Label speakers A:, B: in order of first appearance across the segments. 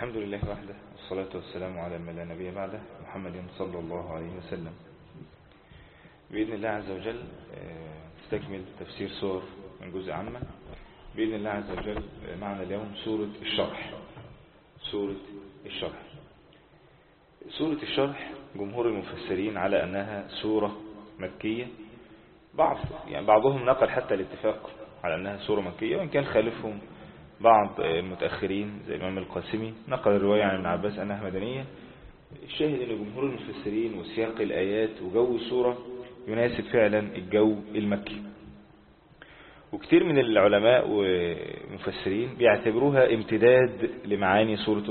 A: الحمد لله وحده، والصلاة والسلام على من لا نبي بعده، محمد صلى الله عليه وسلم. بإذن الله عز وجل نستكمل تفسير سور من جزء عامة بإذن الله عز وجل. معنا اليوم سورة الشرح. سورة الشرح جمهور المفسرين على أنها سورة مكية. بعضهم نقل حتى الاتفاق على أنها سورة مكية، وإن كان خالفهم بعض المتأخرين زي الإمام القاسمي نقل الرواية عن ابن عباس أنها مدنية. الشاهد أن جمهور المفسرين وسياق الآيات وجو السورة يناسب فعلا الجو المكي، وكثير من العلماء والمفسرين بيعتبروها امتداد لمعاني سورة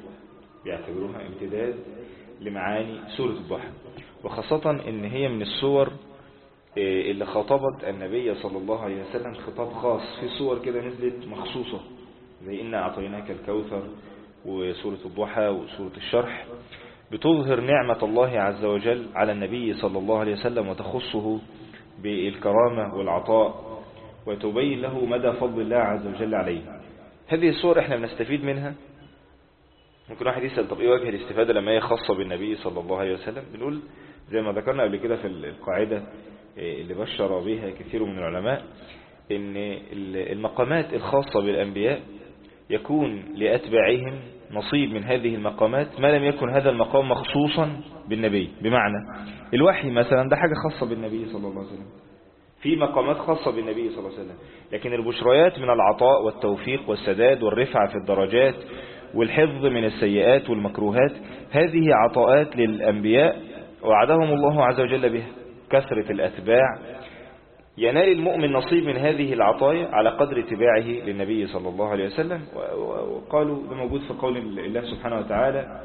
A: الضحى، وخاصة ان هي من السور اللي خاطبت النبي صلى الله عليه وسلم خطاب خاص. في صور كده نزلت مخصوصة زي إنا أعطيناك الكوثر وسورة الضحى وسورة الشرح، بتظهر نعمة الله عز وجل على النبي صلى الله عليه وسلم وتخصه بالكرامة والعطاء، وتبين له مدى فضل الله عز وجل عليه. هذه الصور احنا بنستفيد منها. ممكن واحد يسأل طب ايه وجه الاستفادة لما هي خاصة بالنبي صلى الله عليه وسلم؟ بنقول زي ما ذكرنا قبل كده في القاعدة اللي بشر بها كثير من العلماء، ان المقامات الخاصة بالأنبياء يكون لأتباعهم نصيب من هذه المقامات ما لم يكن هذا المقام مخصوصا بالنبي. بمعنى الوحي مثلا ده حاجة خاصة بالنبي صلى الله عليه وسلم، في مقامات خاصة بالنبي صلى الله عليه وسلم، لكن البشريات من العطاء والتوفيق والسداد والرفعة في الدرجات والحفظ من السيئات والمكروهات، هذه عطاءات للأنبياء وعدهم الله عز وجل بها. كثرة الأتباع ينال المؤمن نصيب من هذه العطايا على قدر اتباعه للنبي صلى الله عليه وسلم. وقالوا ده موجود في قول الله سبحانه وتعالى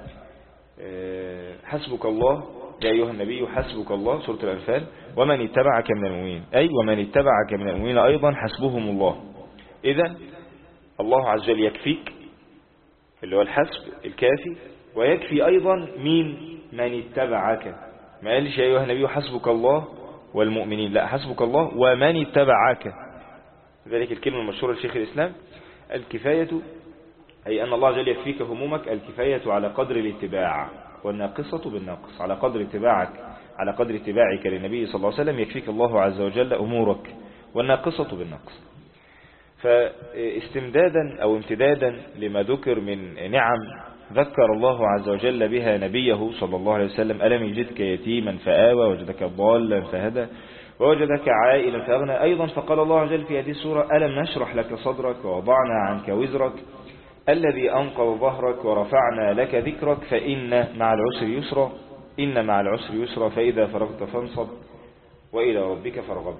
A: حسبك الله يا أيها النبي حسبك الله، سورة الأنفال، ومن اتبعك من المؤمنين، أي ومن اتبعك من المؤمنين أيضا حسبهم الله. إذن الله عز وجل يكفيك اللي هو الحسب الكافي، ويكفي أيضا من اتبعك. ما قالش يا أيها النبي حسبك الله والمؤمنين، لا، حسبك الله ومن اتبعك. ذلك الكلمة المشهورة لشيخ الإسلام، الكفاية أي أن الله جل يكفيك همومك، الكفاية على قدر الاتباع، والناقصة بالناقص. على قدر اتباعك للنبي صلى الله عليه وسلم يكفيك الله عز وجل أمورك، والناقصة بالناقص. فاستمدادا أو امتدادا لما ذكر من نعم ذكر الله عز وجل بها نبيه صلى الله عليه وسلم: ألم يجدك يتيما فآوى، وجدك ضالا فهدى، ووجدك عائلا فأغنى. أيضا فقال الله عز وجل في هذه السورة: ألم نشرح لك صدرك ووضعنا عنك وزرك الذي أنقض ظهرك ورفعنا لك ذكرك فإن مع العسر يسرا فإذا فرغت فانصب وإلى ربك فارغب.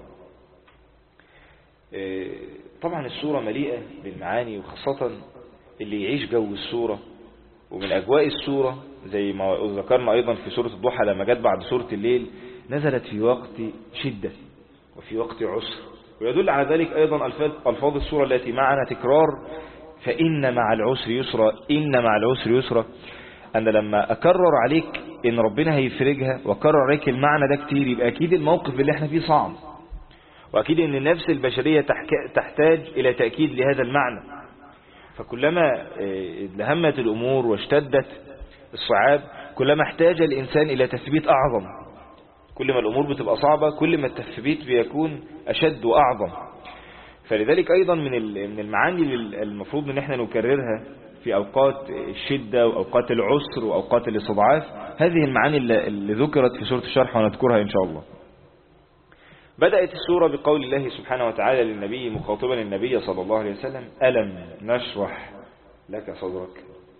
A: طبعا السورة مليئة بالمعاني، وخاصة اللي يعيش جو السورة ومن أجواء السورة زي ما ذكرنا أيضا في سورة الضحى لما جت بعد سورة الليل، نزلت في وقت شدة وفي وقت عسر. ويدل على ذلك أيضا ألفاظ السورة التي معنا تكرار: فإن مع العسر يسرا، إن مع العسر يسرا. أنا لما أكرر عليك إن ربنا هيفرجها وأكرر عليك المعنى ده كتير، يبقى أكيد الموقف اللي احنا فيه صعب، وأكيد أن النفس البشرية تحتاج إلى تأكيد لهذا المعنى. فكلما لهمت الأمور واشتدت الصعاب كلما احتاج الإنسان إلى تثبيت أعظم. كل ما الأمور بتبقى صعبة كل ما التثبيت بيكون أشد وأعظم. فلذلك أيضا من المعاني المفروض أن احنا نكررها في أوقات الشدة وأوقات العسر وأوقات الاستضعاف هذه المعاني اللي ذكرت في سورة الشرح، ونذكرها إن شاء الله. بدأت السورة بقول الله سبحانه وتعالى للنبي مخاطبا النبي صلى الله عليه وسلم: ألم نشرح لك صدرك.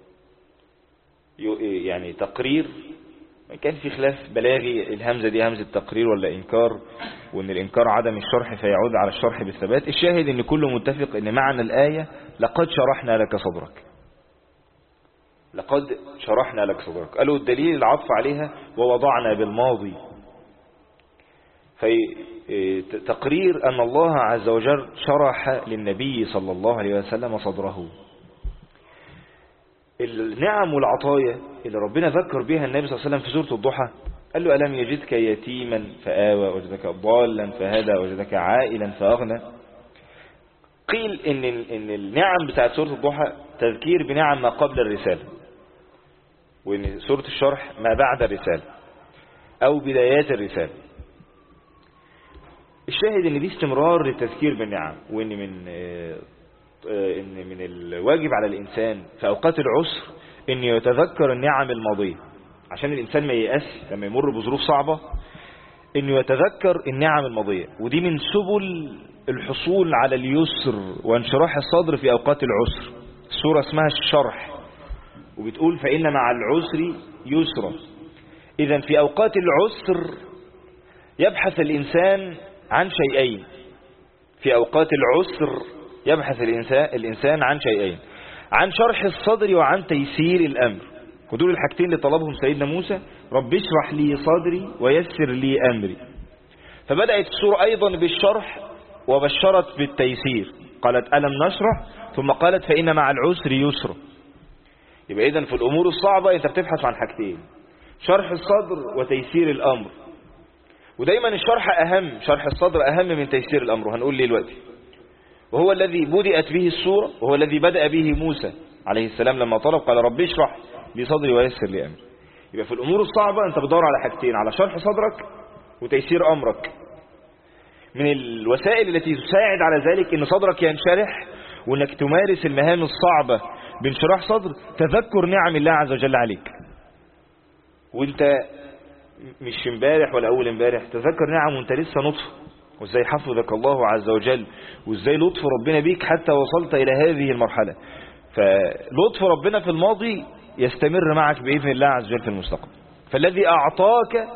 A: يعني تقرير، كان في خلاف بلاغي الهمزة دي همزة تقرير ولا إنكار، وأن الإنكار عدم الشرح فيعود على الشرح بالثبات. الشاهد أن كله متفق أن معنى الآية لقد شرحنا لك صدرك. قالوا الدليل العطف عليها ووضعنا بالماضي، في تقرير أن الله عز وجل شرح للنبي صلى الله عليه وسلم صدره. النعم والعطايا اللي ربنا ذكر بها النبي صلى الله عليه وسلم في سورة الضحى، قال له: ألم يجدك يتيما فآوى، وجدك ضالا فهدى، وجدك عائلا فأغنى. قيل إن النعم بتاعت سورة الضحى تذكير بنعم ما قبل الرسالة، وإن سورة الشرح ما بعد الرسالة أو بدايات الرسالة. الشاهد إن دي استمرار للتذكير بالنعم، وإن من الواجب على الإنسان في أوقات العسر إن يتذكر النعم الماضية، عشان الإنسان ما ييأس لما يمر بظروف صعبة، إنه يتذكر النعم الماضية. ودي من سبل الحصول على اليسر وانشراح الصدر في أوقات العسر. السورة اسمها الشرح، وبتقول فإن مع العسر يسرا. إذن في أوقات العسر يبحث الإنسان عن شيئين. في أوقات العسر يبحث الإنسان عن شيئين: عن شرح الصدر وعن تيسير الأمر. ودول الحاجتين اللي طلبهم سيدنا موسى: رب اشرح لي صدري ويسر لي أمري. فبدأت السورة أيضا بالشرح وبشرت بالتيسير، قالت ألم نشرح، ثم قالت فإن مع العسر يسرا. يبقى إذن في الأمور الصعبة أنت بتبحث عن حاجتين: شرح الصدر وتيسير الأمر. ودايما الشرح أهم، شرح الصدر أهم من تيسير الأمر، وهنقول ليه دلوقتي. وهو الذي بدأت به السورة، وهو الذي بدأ به موسى عليه السلام لما طلب، قال رب اشرح لي صدري ويسر لي أمري. يبقى في الأمور الصعبة أنت بتدور على حاجتين: على شرح صدرك وتيسير أمرك. من الوسائل التي تساعد على ذلك إن صدرك ينشرح وإنك تمارس المهام الصعبة بانشراح صدر، تذكر نعم الله عز وجل عليك. وانت مش امبارح ولا أول امبارح، تذكر نعم وانت لسه نطفة، وازاي حفظك الله عز وجل، وازاي لطف ربنا بيك حتى وصلت إلى هذه المرحلة. فلطف ربنا في الماضي يستمر معك بإذن الله عز وجل في المستقبل. فالذي أعطاك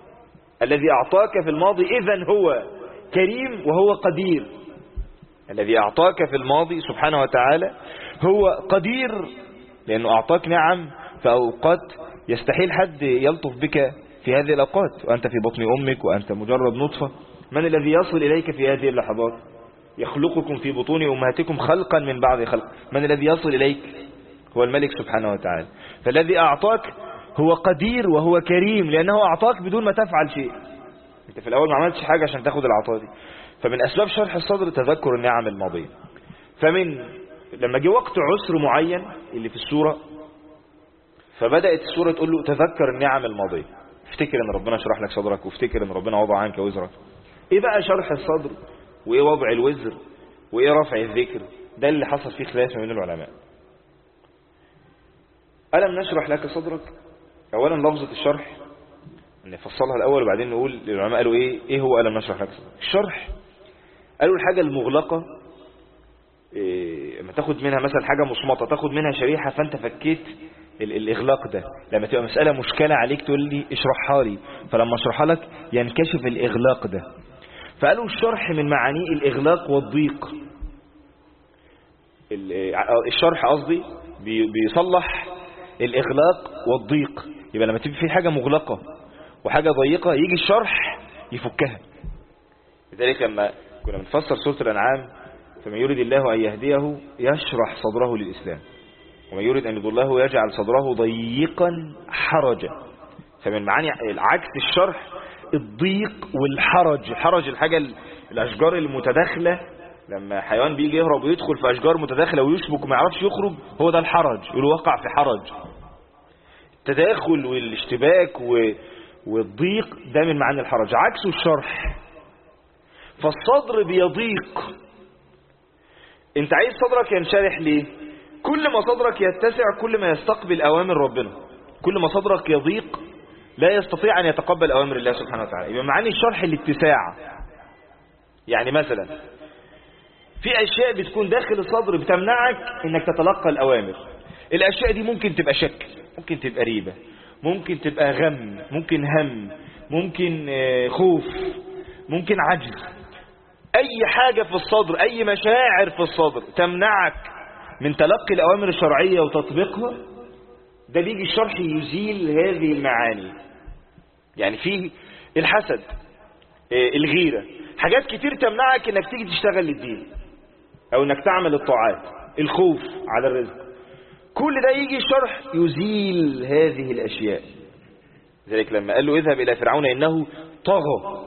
A: في الماضي إذن هو كريم وهو قدير. الذي أعطاك في الماضي سبحانه وتعالى هو قدير، لأنه أعطاك نعم في أوقات يستحيل حد يلطف بك في هذه الأوقات، وأنت في بطن أمك وأنت مجرد نطفة. من الذي يصل إليك في هذه اللحظات؟ يخلقكم في بطون أمهاتكم خلقا من بعد خلق. من الذي يصل إليك؟ هو الملك سبحانه وتعالى. فالذي أعطاك هو قدير وهو كريم، لأنه أعطاك بدون ما تفعل شيء. أنت في الأول ما عملتش حاجة عشان تاخد العطاء دي. فمن أسباب شرح الصدر تذكر النعم الماضية. لما جه وقت عسر معين اللي في السورة، فبدأت السورة تقول له تذكر النعم الماضية، افتكر ان ربنا شرح لك صدرك، وافتكر ان ربنا وضع عنك وزرك. ايه بقى شرح الصدر، وايه وضع الوزر، وايه رفع الذكر؟ ده اللي حصل فيه خلاف بين العلماء. ألم نشرح لك صدرك، اولا لفظة الشرح نفصلها الاول وبعدين نقول للعلماء قالوا ايه هو ألم نشرح لك صدرك. الشرح قالوا الحاجة المغلقة، لما تاخد منها مثلا حاجة مصمطة، تاخد منها شريحة فانت فكيت الإغلاق ده. لما تبقى مسألة مشكلة عليك تقول لي اشرحها لي، فلما اشرحها لك ينكشف الإغلاق ده. فقالوا الشرح من معانيه الإغلاق والضيق. الشرح قصدي بيصلح الإغلاق والضيق. يبقى لما تبقى في حاجة مغلقة وحاجة ضيقة يجي الشرح يفكها. لذلك لما كنا بنفسر سورة الأنعام: فمن يريد الله أن يهديه يشرح صدره للإسلام، ومن يريد أن يضله يجعل صدره ضيقا حرجا. فمن معاني العكس الشرح الضيق والحرج. الحرج الحاجة الأشجار المتداخلة، لما حيوان بيجي يهرب ويدخل في أشجار متداخلة ويشبك وما يعرفش يخرج، هو ده الحرج، يقول وقع في حرج. التداخل والاشتباك والضيق ده من معاني الحرج، عكسه الشرح. فالصدر بيضيق. انت عايز صدرك ينشرح ليه؟ كل ما صدرك يتسع كل ما يستقبل أوامر ربنا. كل ما صدرك يضيق لا يستطيع أن يتقبل أوامر الله سبحانه وتعالى. يبقى معاني الشرح الاتساع. يعني مثلا في أشياء بتكون داخل الصدر بتمنعك أنك تتلقى الأوامر. الأشياء دي ممكن تبقى شك، ممكن تبقى ريبة، ممكن تبقى غم، ممكن هم، ممكن خوف، ممكن عجز. أي حاجة في الصدر، أي مشاعر في الصدر تمنعك من تلقي الأوامر الشرعية وتطبيقها، ده بيجي الشرح يزيل هذه المعاني. يعني فيه الحسد، الغيرة، حاجات كتير تمنعك انك تيجي تشتغل للدين او انك تعمل الطاعات، الخوف على الرزق، كل ده يجي الشرح يزيل هذه الاشياء. ذلك لما قال له اذهب الى فرعون انه طغى،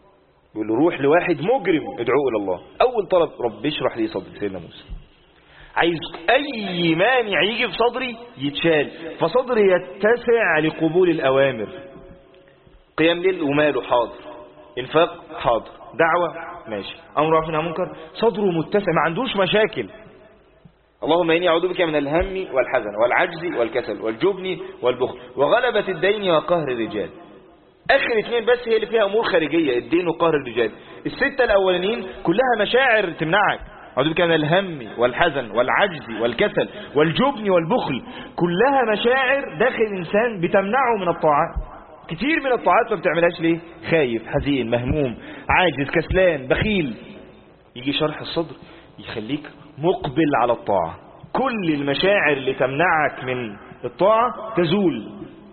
A: يقول له روح لواحد مجرم ادعوه الى الله. اول طلب رب اشرح لي صدري، سيدنا موسى عايز أي مانع يجي في صدري يتشال، فصدري يتسع لقبول الأوامر. قيام ليل وماله حاضر، انفاق حاضر، دعوة ماشي، أمر معروف ونهي عن منكر، صدره متسع ما عندوش مشاكل. اللهم إني أعوذ بك من الهم والحزن والعجز والكسل والجبن والبخل وغلبة الدين وقهر الرجال. آخر 2 بس هي اللي فيها أمور خارجية، الدين وقهر الرجال. ال6 الأولانيين كلها مشاعر تمنعك. أعوذ بك من الهم والحزن والعجز والكسل والجبن والبخل، كلها مشاعر داخل الإنسان بتمنعه من الطاعات. كتير من الطاعات ما بتعملهاش ليه؟ خايف، حزين، مهموم، عاجز، كسلان، بخيل. يجي شرح الصدر يخليك مقبل على الطاعة، كل المشاعر اللي تمنعك من الطاعة تزول.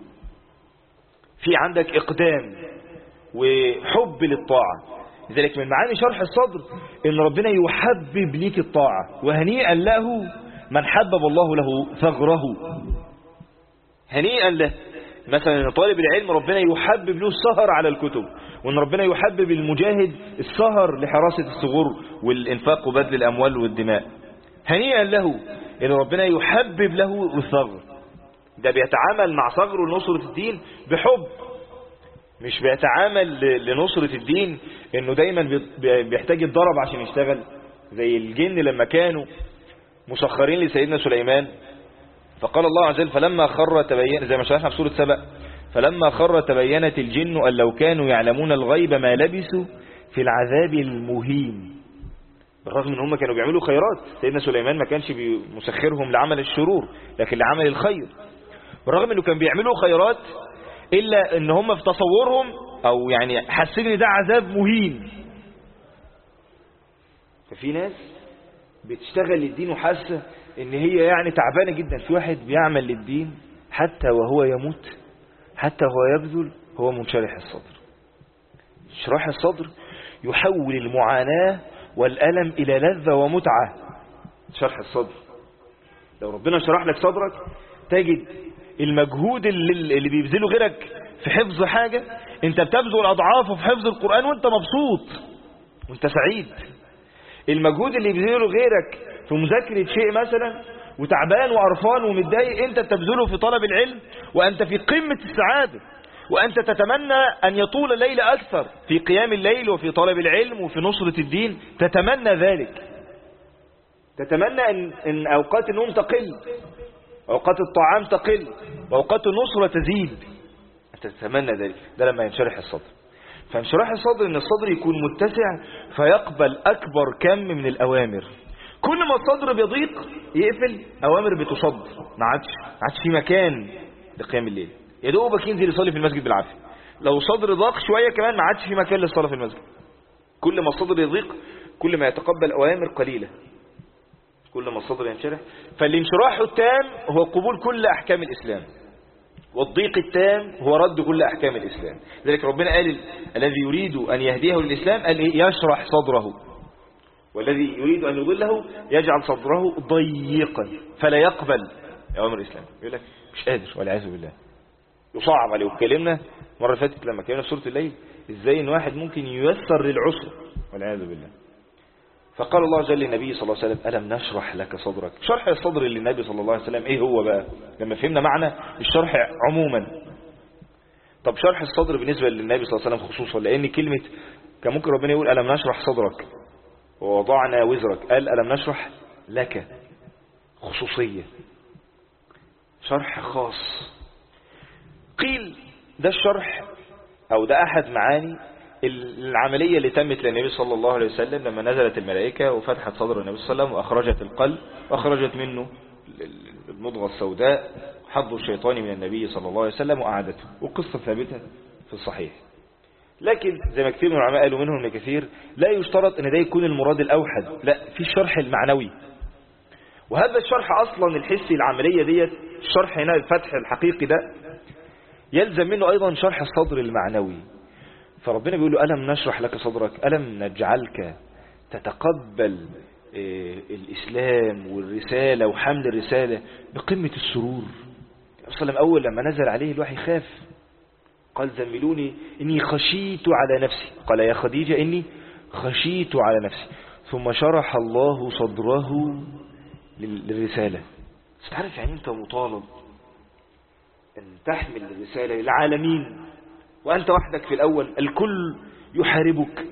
A: في عندك إقدام وحب للطاعة. لذلك من معاني شرح الصدر إن ربنا يحبب ليك الطاعة، وهنيئا له من حبب الله له ثغره. هنيئا له مثلا إن طالب العلم ربنا يحبب له السهر على الكتب، وإن ربنا يحبب المجاهد السهر لحراسة الثغور والإنفاق وبذل الأموال والدماء. هنيئا له إن ربنا يحبب له الثغر، ده بيتعامل مع ثغره لنصرة الدين بحب، مش بيتعامل لنصرة الدين إنه دايما بيحتاج الضرب عشان يشتغل، زي الجن لما كانوا مسخرين لسيدنا سليمان. فقال الله عز وجل فلما خر تبين، زي ما شرحنا في سورة سبأ، فلما خر تبينت الجن أن لو كانوا يعلمون الغيب ما لبثوا في العذاب المهين. بالرغم ان هم كانوا بيعملوا خيرات، سيدنا سليمان ما كانش مسخرهم لعمل الشرور لكن لعمل الخير. بالرغم انه كان بيعملوا خيرات الا ان هم في تصورهم او يعني حاسين ان ده عذاب مهين. ففي ناس بتشتغل للدين وحاسه ان هي يعني تعبانه جدا. في واحد بيعمل للدين حتى وهو يموت، حتى وهو يبذل، هو منشرح الصدر. شرح الصدر يحول المعاناة والألم إلى لذة ومتعة. شرح الصدر لو ربنا شرح لك صدرك تجد المجهود اللي بيبذله غيرك في حفظ حاجة انت بتبذل أضعافه في حفظ القرآن وانت مبسوط وانت سعيد. المجهود اللي بيبذله غيرك في مذاكرة شيء مثلا وتعبان وقرفان ومتضايق، انت تبذله في طلب العلم وانت في قمة السعادة، وأنت تتمنى أن يطول الليل أكثر في قيام الليل وفي طلب العلم وفي نصرة الدين. تتمنى ذلك، تتمنى أن أوقات النوم تقل، أوقات الطعام تقل، وأوقات النصرة تزيد. أنت تتمنى ذلك. ده لما ينشرح الصدر. فانشراح الصدر أن الصدر يكون متسع فيقبل أكبر كم من الأوامر. كل ما الصدر بيضيق يقفل، أوامر بتصد، ما عادش في مكان لقيام الليل، يا دوبك ينزل يصلي في المسجد بالعافية. لو صدر ضاق شوية كمان ما عادش في مكان للصلاة في المسجد. كل ما الصدر يضيق كل ما يتقبل أوامر قليلة، كل ما الصدر ينشرح. فالانشراح التام هو قبول كل أحكام الإسلام، والضيق التام هو رد كل أحكام الإسلام. لذلك ربنا قال الذي يريد أن يهديه للإسلام قال يشرح صدره، والذي يريد أن يضله يجعل صدره ضيقا فلا يقبل أوامر الإسلام. يقول لك مش قادر والعياذ بالله، يصعب عليه. واتكلمنا مرة فاتت لما كنا في سورة الليل ازاي ان واحد ممكن ييسر للعسر والعياذ بالله. فقال الله جل للنبي صلى الله عليه وسلم ألم نشرح لك صدرك. شرح الصدر للنبي صلى الله عليه وسلم ايه هو بقى لما فهمنا معنى الشرح عموما؟ طب شرح الصدر بالنسبة للنبي صلى الله عليه وسلم خصوصا، لان كلمة كان ممكن ربنا يقول ألم نشرح صدرك ووضعنا وزرك، قال ألم نشرح لك، خصوصية، شرح خاص. قيل ده الشرح أو ده أحد معاني العملية اللي تمت للنبي صلى الله عليه وسلم لما نزلت الملائكة وفتحت صدر النبي صلى الله عليه وسلم وأخرجت القلب وأخرجت منه المضغة السوداء، حظ الشيطان من النبي صلى الله عليه وسلم وأعادته، وقصة ثابتة في الصحيح. لكن زي ما كثير من العلماء قالوا منهم ابن كثير لا يشترط ان ده يكون المراد الأوحد، لا، في الشرح المعنوي. وهذا الشرح أصلا الحسي العملية ديت، الشرح هنا الفتح الحقيقي ده يلزم منه أيضا شرح الصدر المعنوي. فربنا بيقول له ألم نشرح لك صدرك، ألم نجعلك تتقبل الإسلام والرسالة وحمل الرسالة بقمة السرور. أصلا أول لما نزل عليه الوحي خاف، قال زملوني إني خشيت على نفسي، قال يا خديجة إني خشيت على نفسي. ثم شرح الله صدره للرسالة. بس تعرف يعني أنت مطالب أن تحمل الرسالة للعالمين وأنت وحدك في الأول، الكل يحاربك،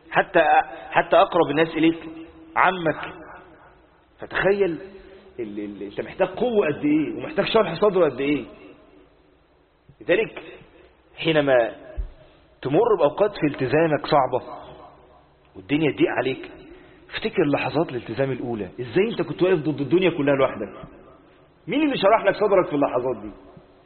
A: حتى أقرب الناس إليك عمك. فتخيل أنت محتاج قوة قد إيه ومحتاج شرح صدر قد إيه. لذلك حينما تمر بأوقات في التزامك صعبة والدنيا تضيق عليك، افتكر لحظات الالتزام الأولى، إزاي أنت كنت واقف ضد الدنيا كلها لوحدك. مين اللي شرح لك صدرك في اللحظات دي؟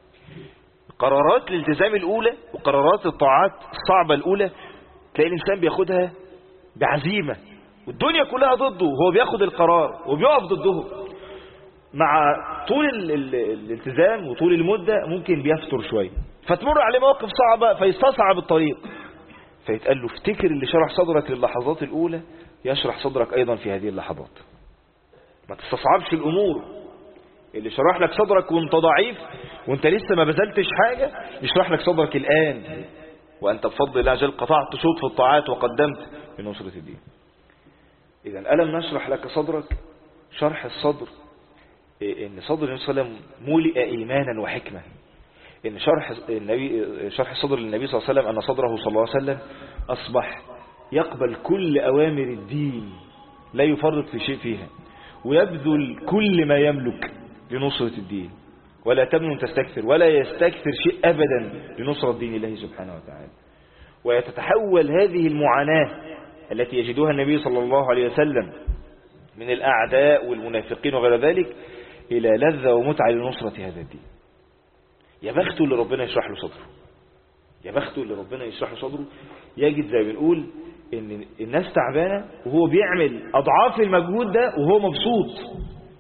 A: قرارات الالتزام الأولى وقرارات الطاعات الصعبة الأولى تلاقي الإنسان بياخدها بعزيمة والدنيا كلها ضده وهو بياخد القرار وبيقف ضده. مع طول الالتزام وطول المدة ممكن بيفتر شوية، فتمر عليه مواقف صعبة فيستصعب الطريق، فيتقال له افتكر اللي شرح صدرك للحظات الأولى يشرح صدرك أيضا في هذه اللحظات. ما تستصعبش الأمور. اللي شرح لك صدرك وانت ضعيف وانت لسه ما بذلتش حاجة يشرح لك صدرك الآن وأنت بفضل الله عز وجل قطعت شوط في الطاعات وقدمت لنصرة الدين. إذا ألم نشرح لك صدرك. شرح الصدر إن صدر النبي صلى الله عليه وسلم ملئ إيمانا وحكمة. إن شرح الصدر للنبي صلى الله عليه وسلم أن صدره صلى الله عليه وسلم أصبح يقبل كل أوامر الدين لا يفرط في شيء فيها، ويبذل كل ما يملك لنصرة الدين، ولا تمنن تستكثر، ولا يستكثر شيء أبدا لنصرة دين الله سبحانه وتعالى. ويتتحول هذه المعاناة التي يجدها النبي صلى الله عليه وسلم من الأعداء والمنافقين وغير ذلك إلى لذة ومتعة لنصرة هذا الدين. يا بخته اللي ربنا يشرح له صدره، يا بخته اللي ربنا يشرح له صدره، يجد زي ما بنقول إن الناس تعبانة وهو بيعمل أضعاف المجهود ده وهو مبسوط.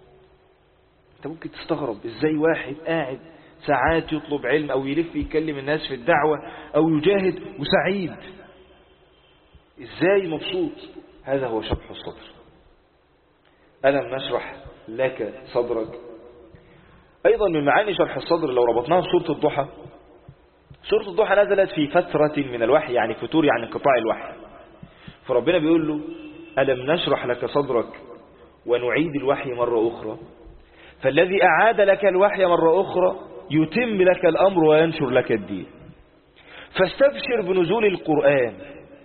A: انت ممكن تستغرب ازاي واحد قاعد ساعات يطلب علم او يلف يكلم الناس في الدعوة او يجاهد وسعيد، ازاي مبسوط؟ هذا هو شرح الصدر. ألم نشرح لك صدرك. ايضا من معاني شرح الصدر لو ربطناها بسورة الضحى، سورة الضحى نزلت في فترة من الوحي، يعني فتور يعني انقطاع الوحي، فربنا بيقول له ألم نشرح لك صدرك ونعيد الوحي مرة أخرى، فالذي أعاد لك الوحي مرة أخرى يتم لك الأمر وينشر لك الدين، فاستبشر بنزول القرآن.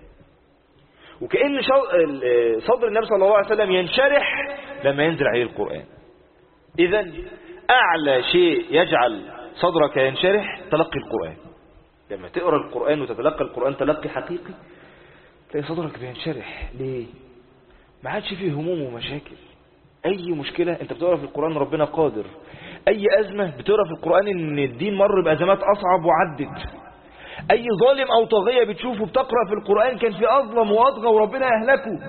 A: وكأن صدر النبي صلى الله عليه وسلم ينشرح لما ينزل عليه القرآن. إذن أعلى شيء يجعل صدرك ينشرح تلقي القرآن. لما تقرأ القرآن وتتلقى القرآن تلقي حقيقي تلاقي صدرك بينشرح. ليه؟ ما عادش فيه هموم ومشاكل. أي مشكلة أنت بتقرأ في القرآن ربنا قادر. أي أزمة بتقرأ في القرآن إن الدين مر بأزمات أصعب وعدت. أي ظالم أو طاغية بتشوفه بتقرأ في القرآن كان في أظلم وأطغى وربنا أهلكه.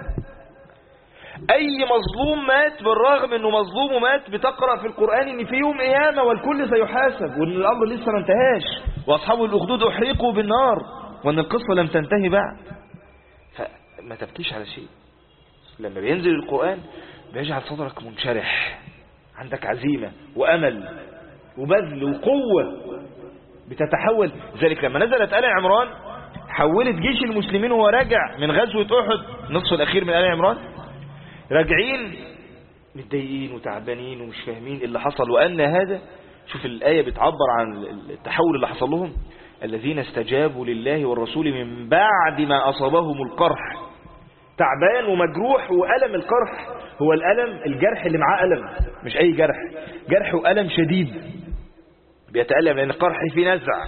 A: أي مظلوم مات بالرغم أنه مظلوم ومات بتقرأ في القرآن إن في يوم قيامة والكل سيحاسب وأن الأمر لسه ما انتهاش وأصحاب الأخدود أحرقوا بالنار وأن القصة لم تنتهي بعد. فما تبكيش على شيء. لما بينزل القرآن بيجعل صدرك منشرح، عندك عزيمة وأمل وبذل وقوة بتتحول. ذلك لما نزلت آل عمران حولت جيش المسلمين وهو راجع من غزوة أحد النصف الأخير من آل عمران راجعين متضايقين وتعبانين ومش فاهمين اللي حصل. وأن هذا، شوف الآية بتعبر عن التحول اللي حصل لهم، الذين استجابوا لله والرسول من بعد ما أصابهم القرح. تعبان ومجروح، وألم القرح هو الألم الجرح اللي معاه ألم، مش أي جرح، جرح وألم شديد بيتألم لأن القرح فيه نزع.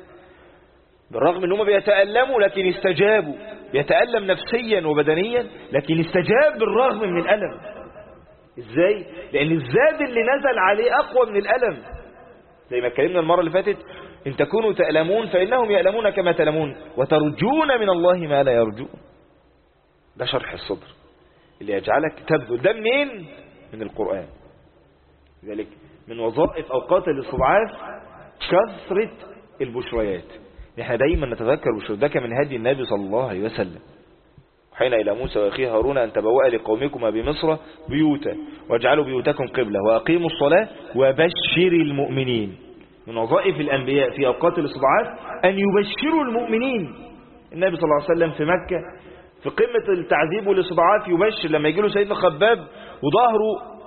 A: بالرغم أنهم بيتألموا لكن استجابوا، بيتألم نفسيا وبدنيا لكن استجاب بالرغم من الألم. إزاي؟ لأن الزاد اللي نزل عليه أقوى من الألم. زي ما اتكلمنا المرة اللي فاتت، إن تكونوا تألمون فإنهم يألمون كما تألمون وترجون من الله ما لا يرجون. ده شرح الصدر اللي يجعلك تبذل. ده منين؟ من القرآن. لذلك من وظائف أوقات الاستضعاف كثرة البشريات. نحن دايما نتذكر بشريات. ده كان من هدي النبي صلى الله عليه وسلم. وحين إلى موسى وأخيه هارون أن تبوأ لقومكما بمصر بيوتا واجعلوا بيوتكم قبلة وأقيموا الصلاة وبشر المؤمنين. من وظائف الأنبياء في أوقات الاستضعاف أن يبشروا المؤمنين. النبي صلى الله عليه وسلم في مكة في قمة التعذيب والاستضعاف يبشر. لما يجي له سيدنا خباب وظهره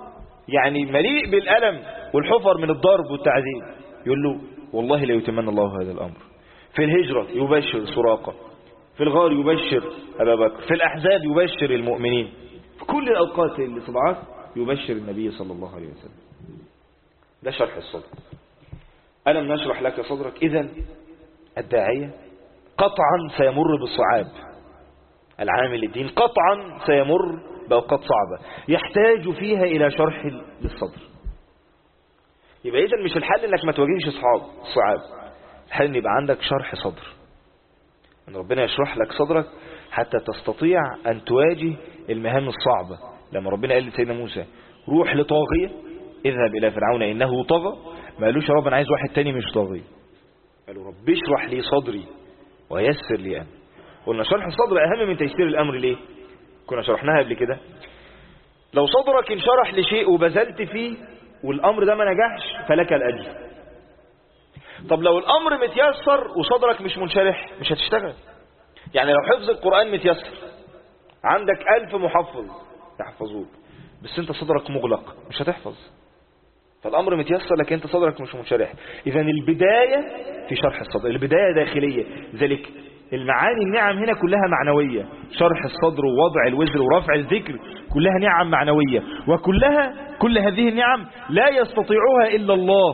A: يعني مليء بالألم والحفر من الضرب والتعذيب، يقول له والله لا يتمنى الله هذا الأمر. في الهجرة يبشر سراقة، في الغار يبشر أبا بكر، في الأحزاب يبشر المؤمنين، في كل الأوقات اللي صدعات يبشر النبي صلى الله عليه وسلم. ده شرح الصدر. ألم نشرح لك صدرك. إذن الداعية قطعا سيمر بالصعاب، العامل الدين قطعا سيمر بأوقات صعبة يحتاج فيها إلى شرح للصدر. يبقى إذن مش الحل إنك ما تواجهش صعاب، الحل إن يبقى عندك شرح صدر، أن ربنا يشرح لك صدرك حتى تستطيع أن تواجه المهام الصعبة. لما ربنا قال لسيدنا موسى روح لطاغية، اذهب إلى فرعون إنه طغى، ما قالوش يا رب أنا عايز واحد تاني مش طاغية، قالوا رب اشرح لي صدري ويسر لي أمري. قلنا شرح الصدر أهم من تيسير الأمر. ليه؟ كنا شرحناها قبل كده. لو صدرك انشرح لشيء وبذلت فيه والأمر ده ما نجحش فلك الأجر. طب لو الأمر متيسر وصدرك مش منشرح مش هتشتغل. يعني لو حفظ القرآن متيسر، عندك 1000 محفظ يحفظوك، بس انت صدرك مغلق مش هتحفظ. فالأمر متيسر لكن انت صدرك مش منشرح. إذا البداية في شرح الصدر، البداية داخلية. ذلك المعاني النعم هنا كلها معنوية، شرح الصدر ووضع الوزر ورفع الذكر كلها نعم معنوية، كل هذه النعم لا يستطيعها إلا الله.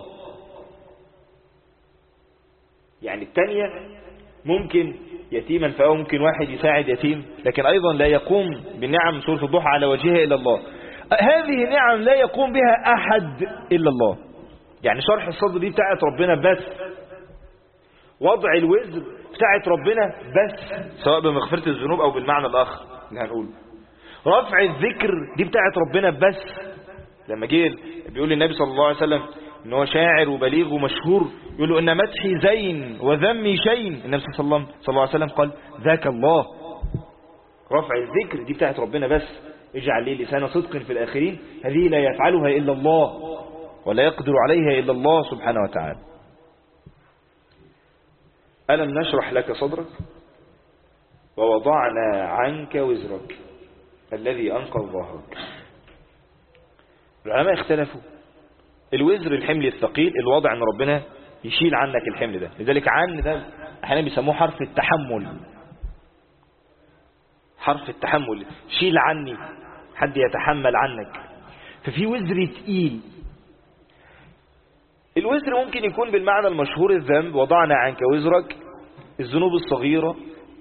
A: يعني الثانية ممكن يتيما فهو ممكن واحد يساعد يتيم، لكن أيضا لا يقوم بالنعم سورة الضحى على وجهها إلا الله. هذه نعم لا يقوم بها أحد إلا الله. يعني شرح الصدر دي بتاعت ربنا بس، وضع الوزر بتاعت ربنا بس، سواء بمغفرة الذنوب أو بالمعنى الآخر اللي هنقول. رفع الذكر دي بتاعت ربنا بس. لما جه بيقول النبي صلى الله عليه وسلم إن هو شاعر وبليغ ومشهور، يقول له إن مدحي زين وذمي شين، النبي صلى الله عليه وسلم قال ذاك الله. رفع الذكر دي بتاعت ربنا بس. اجعل لي لسان صدق في الآخرين، هذه لا يفعلها إلا الله ولا يقدر عليها إلا الله سبحانه وتعالى. ألم نشرح لك صدرك ووضعنا عنك وزرك الذي أنقض ظهرك. العلماء اختلفوا. الوزر الحمل الثقيل، الوضع أن ربنا يشيل عنك الحمل ده، لذلك عن ده احيانا بيسموه حرف التحمل. حرف التحمل، شيل عني، حد يتحمل عنك. ففي وزر تقيل. الوزر ممكن يكون بالمعنى المشهور الذنب، وضعنا عنك وزرك، الذنوب الصغيرة.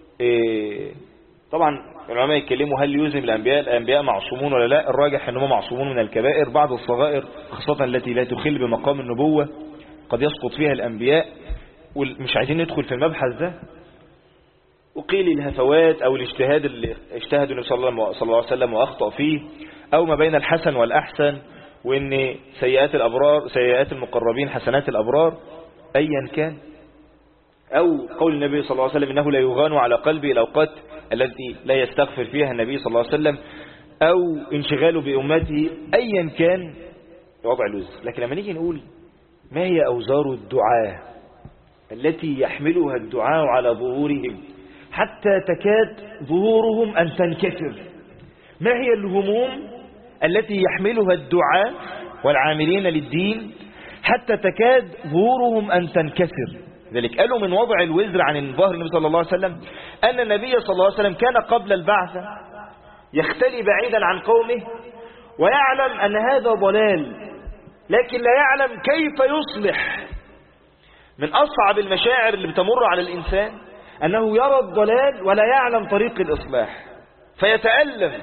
A: طبعا العلماء يتكلموا هل يلزم الأنبياء معصومون ولا لا. الراجح أنهم معصومون من الكبائر. بعض الصغائر خاصة التي لا تخل بمقام النبوة قد يسقط فيها الأنبياء، ومش عايزين ندخل في المبحث ده. وقيل الهفوات أو الاجتهاد اللي اجتهد النبي صلى الله عليه وسلم وأخطأ فيه، أو ما بين الحسن والأحسن، وإن سيئات الأبرار سيئات المقربين حسنات الأبرار، أيا كان. أو قول النبي صلى الله عليه وسلم إنه لا يغان على قلبي الأوقات التي لا يستغفر فيها النبي صلى الله عليه وسلم، أو انشغاله بأمته، أيا كان وضع الوزر. لكن لما نيجي نقول ما هي أوزار الدعاء التي يحملها الدعاء على ظهورهم حتى تكاد ظهورهم أن تنكسر، ما هي الهموم التي يحملها الدعاء والعاملين للدين حتى تكاد ظهورهم أن تنكسر؟ ذلك قالوا من وضع الوزر عن ظهر النبي صلى الله عليه وسلم أن النبي صلى الله عليه وسلم كان قبل البعثة يختلي بعيدا عن قومه ويعلم أن هذا ضلال، لكن لا يعلم كيف يصلح. من أصعب المشاعر اللي بتمر على الإنسان أنه يرى الضلال ولا يعلم طريق الإصلاح، فيتألم.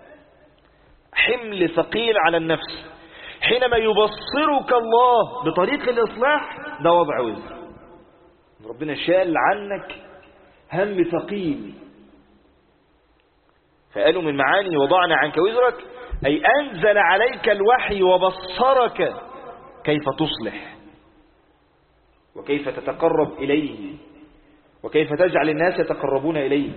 A: حمل ثقيل على النفس. حينما يبصرك الله بطريق الإصلاح ده وضع وزر، ربنا شال عنك هم ثقيل. فقالوا من معاني وضعنا عنك وزرك أي أنزل عليك الوحي وبصرك كيف تصلح وكيف تتقرب إليه وكيف تجعل الناس يتقربون إليه.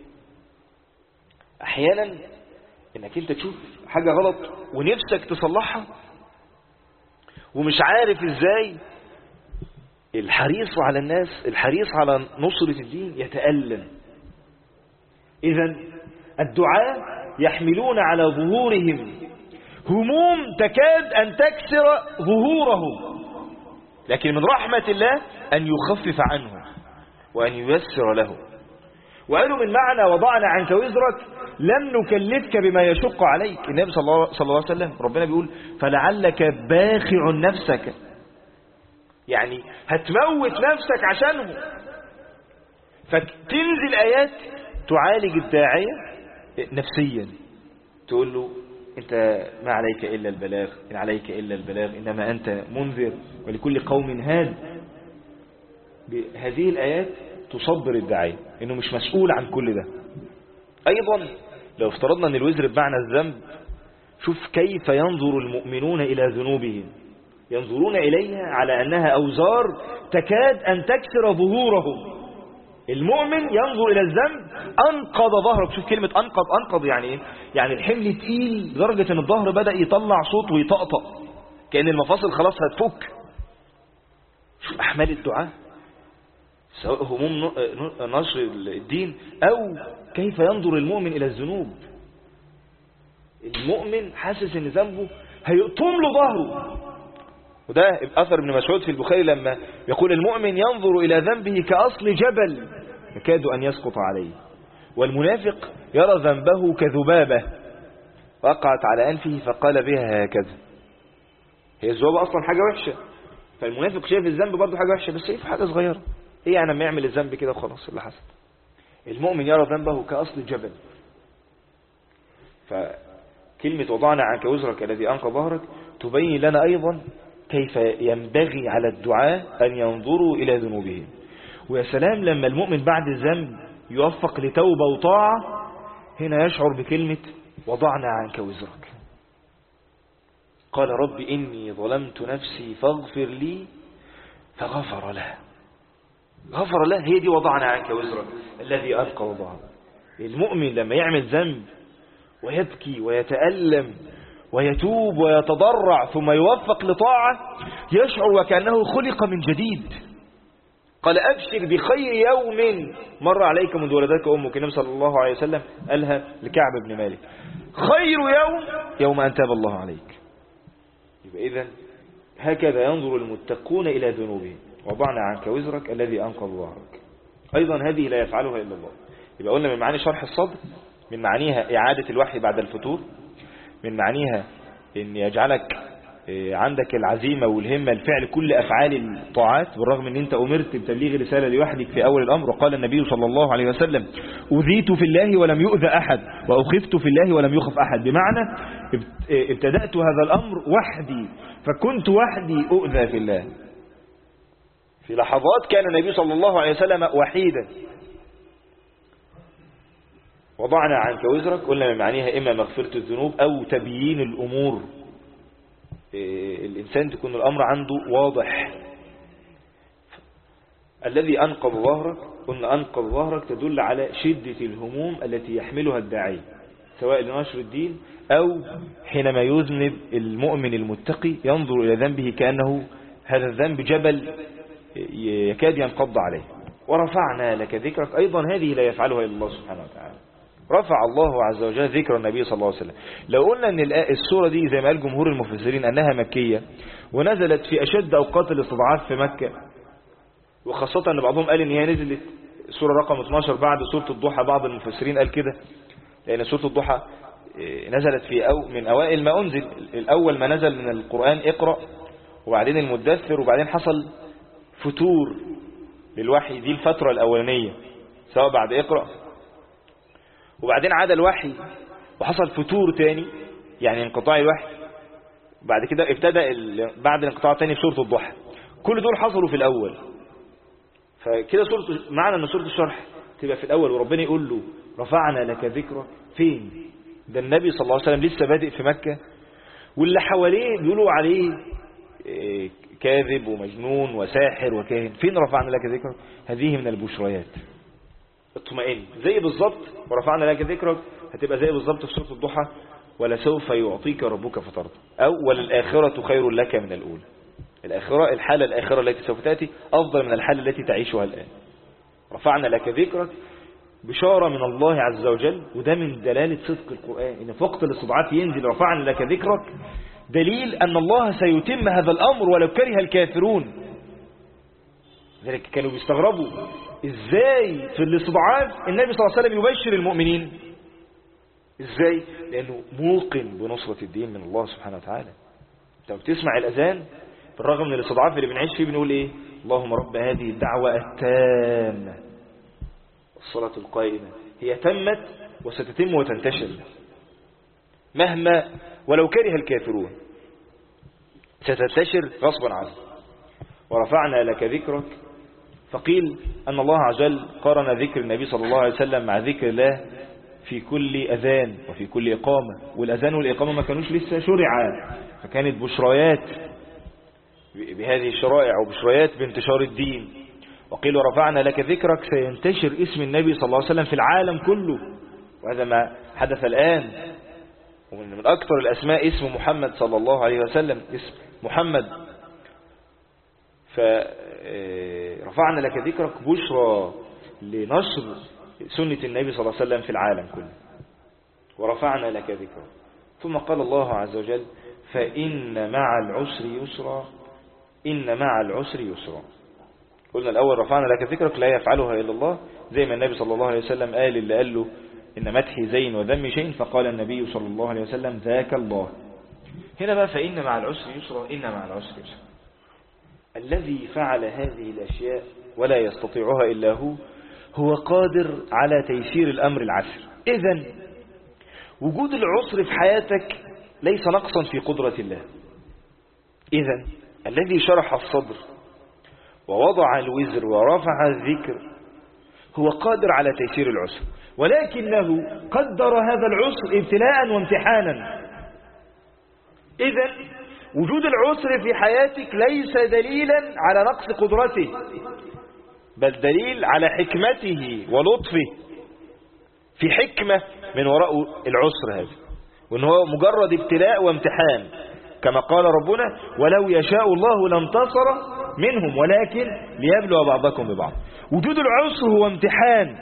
A: أحيانا إنك أنت تشوف حاجة غلط ونفسك تصلحها ومش عارف إزاي، الحريص على الناس، الحريص على نصرة الدين يتألم. إذن الدعاء يحملون على ظهورهم هموم تكاد أن تكسر ظهوره، لكن من رحمة الله أن يخفف عنه وأن ييسر له. وقالوا من معنى وضعنا عنك وزرك لم نكلفك بما يشق عليك. النبي صلى الله عليه وسلم ربنا بيقول فلعلك باخع نفسك، يعني هتموت نفسك عشانه. فتنزل آيات تعالج الداعية نفسيا، تقول له انت ما عليك إلا البلاغ، إن عليك إلا البلاغ، إنما أنت منذر ولكل قوم هاد. بهذه الآيات تصبر الداعية إنه مش مسؤول عن كل ده. أيضا لو افترضنا أن الوزر بمعنى الذنب، شوف كيف ينظر المؤمنون إلى ذنوبهم، ينظرون إليها على أنها أوزار تكاد أن تكسر ظهورهم. المؤمن ينظر إلى الذنب أنقض ظهرك. شوف كلمة أنقض يعني إيه؟ يعني الحمل تقيل لدرجة أن الظهر بدأ يطلع صوت ويطقطق كأن المفاصل خلاص هتفك. شوف أحمال الدعاء، سواء هموم نشر الدين أو كيف ينظر المؤمن إلى الذنوب. المؤمن حاسس أن ذنبه هيقطم له ظهره. وده أثر ابن مسعود في البخاري لما يقول المؤمن ينظر إلى ذنبه كأصل جبل يكاد أن يسقط عليه، والمنافق يرى ذنبه كذبابة وقعت على أنفه فقال بها هكذا. هي الذبابة أصلا حاجة وحشة، فالمنافق شايف الذنب برضه حاجة وحشة، بس شايف حاجة صغيرة، ايه يعني لما يعمل الذنب كده وخلاص اللي حصل. المؤمن يرى ذنبه كأصل جبل. فكلمة وضعنا عنك وزرك الذي أنقض ظهرك تبين لنا أيضا كيف ينبغي على الدعاء أن ينظروا إلى ذنوبهم. ويا سلام لما المؤمن بعد الذنب يوفق لتوبة وطاعة، هنا يشعر بكلمة وضعنا عنك وزرك. قال رب إني ظلمت نفسي فاغفر لي فغفر له. غفر له، هي دي وضعنا عنك وزرك الذي أنقض ظهرك. المؤمن لما يعمل ذنب ويبكي ويتألم ويتوب ويتضرع ثم يوفق لطاعة، يشعر وكأنه خلق من جديد. قال أبشر بخير يوم مر عليك منذ ولدتك أمك. النبي صلى الله عليه وسلم قالها لكعب بن مالك، خير يوم أن تاب الله عليك. يبقى إذن هكذا ينظر المتقون إلى ذنوبهم. وضعنا عنك وزرك الذي أنقض ظهرك. أيضا هذه لا يفعلها إلا الله. يبقى قلنا من معاني شرح الصدر، من معانيها إعادة الوحي بعد الفتور، من معانيها أن يجعلك عندك العزيمة والهمة لفعل كل أفعال الطاعات، بالرغم أن أنت أمرت بتبليغ رسالة لوحدك في أول الأمر. وقال النبي صلى الله عليه وسلم أذيت في الله ولم يؤذى أحد وأخفت في الله ولم يخف أحد، بمعنى ابتدأت هذا الأمر وحدي فكنت وحدي أؤذى في الله. في لحظات كان النبي صلى الله عليه وسلم وحيدا. وضعنا عنك وزرك قلنا من معنيها إما مغفرة الذنوب أو تبيين الأمور. الإنسان تكون الأمر عنده واضح. الذي أنقض ظهرك، قلنا أنقض ظهرك تدل على شدة الهموم التي يحملها الداعي، سواء لنشر الدين أو حينما يذنب المؤمن المتقي ينظر إلى ذنبه كأنه هذا الذنب جبل يكاد ينقض عليه. ورفعنا لك ذكرك، أيضا هذه لا يفعلها إلا الله سبحانه وتعالى. رفع الله عز وجل ذكر النبي صلى الله عليه وسلم. لو قلنا أن السورة دي زي ما قال جمهور المفسرين أنها مكية ونزلت في أشد أوقات الاستضعاف في مكة، وخاصة أن بعضهم قال أن هي نزلت سورة رقم 12 بعد سورة الضحى، بعض المفسرين قال كده لأن سورة الضحى نزلت من أوائل ما أنزل. الأول ما نزل من القرآن اقرأ، وبعدين المدثر، وبعدين حصل فتور للوحي، دي الفترة الأولانية سواء بعد اقرأ، وبعدين عاد الوحي وحصل فتور تاني يعني انقطاع الوحي، بعد كده ابتدأ بعد الانقطاع التاني بسورة الضحى. كل دول حصلوا في الأول. فكده معنى أن سورة الشرح تبقى في الأول وربنا يقول له رفعنا لك ذكرك. فين ده؟ النبي صلى الله عليه وسلم لسه بادئ في مكة، واللي حواليه بيقولوا عليه كاذب ومجنون وساحر وكاهن. فين رفعنا لك ذكرك؟ هذه من البشريات. اطمئن زي بالظبط ورفعنا لك ذكرك هتبقى زي بالظبط في سورة الضحى ولسوف يعطيك ربك فترضى، أو وللآخرة خير لك من الأولى. الآخرة، الحالة الآخرة التي سوف تأتي أفضل من الحالة التي تعيشها الآن. رفعنا لك ذكرك بشارة من الله عز وجل. وده من دلالة صدق القرآن، إن في وقت الاستضعاف ينزل رفعنا لك ذكرك، دليل أن الله سيتم هذا الأمر ولو كره الكافرون. ذلك كانوا بيستغربوا إزاي في الاستضعاف النبي صلى الله عليه وسلم يبشر المؤمنين. إزاي؟ لأنه موقن بنصرة الدين من الله سبحانه وتعالى. لو بتسمع الأذان بالرغم من الاستضعاف اللي بنعيش فيه بنقول إيه؟ اللهم رب هذه الدعوة التامة الصلاة القائمة، هي تمت وستتم وتنتشر مهما ولو كره الكافرون، ستنتشر غصبا عنه. ورفعنا لك ذكرك، فقيل أن الله عز وجل قارن ذكر النبي صلى الله عليه وسلم مع ذكر الله في كل أذان وفي كل إقامة. والأذان والإقامة ما كانوش لسه شرعا، فكانت بشريات بهذه الشرائع وبشريات بانتشار الدين. وقيل ورفعنا لك ذكرك، سينتشر اسم النبي صلى الله عليه وسلم في العالم كله، وهذا ما حدث الآن. ومن أكثر الأسماء اسم محمد صلى الله عليه وسلم، اسم محمد. فرفعنا لك ذكرك بشرى لنشر سنة النبي صلى الله عليه وسلم في العالم كله. ورفعنا لك ذكرك. ثم قال الله عز وجل فإن مع العسر يسرا، إن مع العسر يسرا. قلنا الأول رفعنا لك ذكرك لا يفعلها إلا الله، زي ما النبي صلى الله عليه وسلم قال اللي قال له إن مدحي زين وذمي شيء، فقال النبي صلى الله عليه وسلم ذاك الله. هنا بقى فإن مع العسر يسرا، إن مع العسر يسرا. الذي فعل هذه الأشياء ولا يستطيعها إلا هو قادر على تيسير الأمر العسر. إذن وجود العسر في حياتك ليس نقصا في قدرة الله. إذن الذي شرح الصدر ووضع الوزر ورفع الذكر هو قادر على تيسير العسر، ولكنه قدر هذا العسر ابتلاء وامتحانا. إذن وجود العسر في حياتك ليس دليلا على نقص قدرته، بل دليل على حكمته ولطفه. في حكمة من وراء العسر هذا، وإن هو مجرد ابتلاء وامتحان، كما قال ربنا ولو يشاء الله لانتصر منهم ولكن ليبلو بعضكم ببعض. وجود العسر هو امتحان،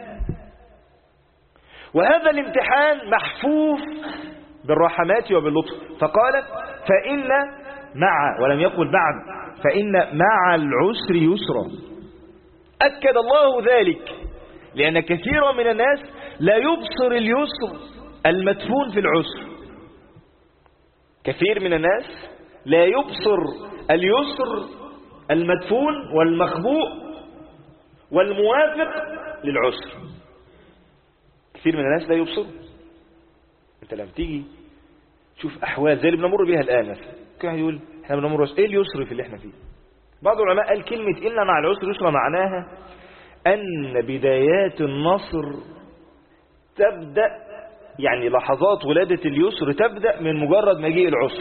A: وهذا الامتحان محفوف بالرحمات وباللطف. فقال فإن مع، ولم يقل بعد، فإن مع العسر يسرا. أكد الله ذلك لأن كثيرا من الناس لا يبصر اليسر المدفون في العسر. كثير من الناس لا يبصر اليسر المدفون والمخبوء والموافق للعسر. كثير من الناس لا يبصر. انت لما تيجي تشوف أحوال زي اللي بنمر بيها الآن مثلا، كان يقول احنا بنمر ايه اليسر في اللي احنا فيه. بعض العلماء قال كلمة إن مع العسر يسرا معناها أن بدايات النصر تبدأ، يعني لحظات ولادة اليسر تبدأ من مجرد مجيء العسر.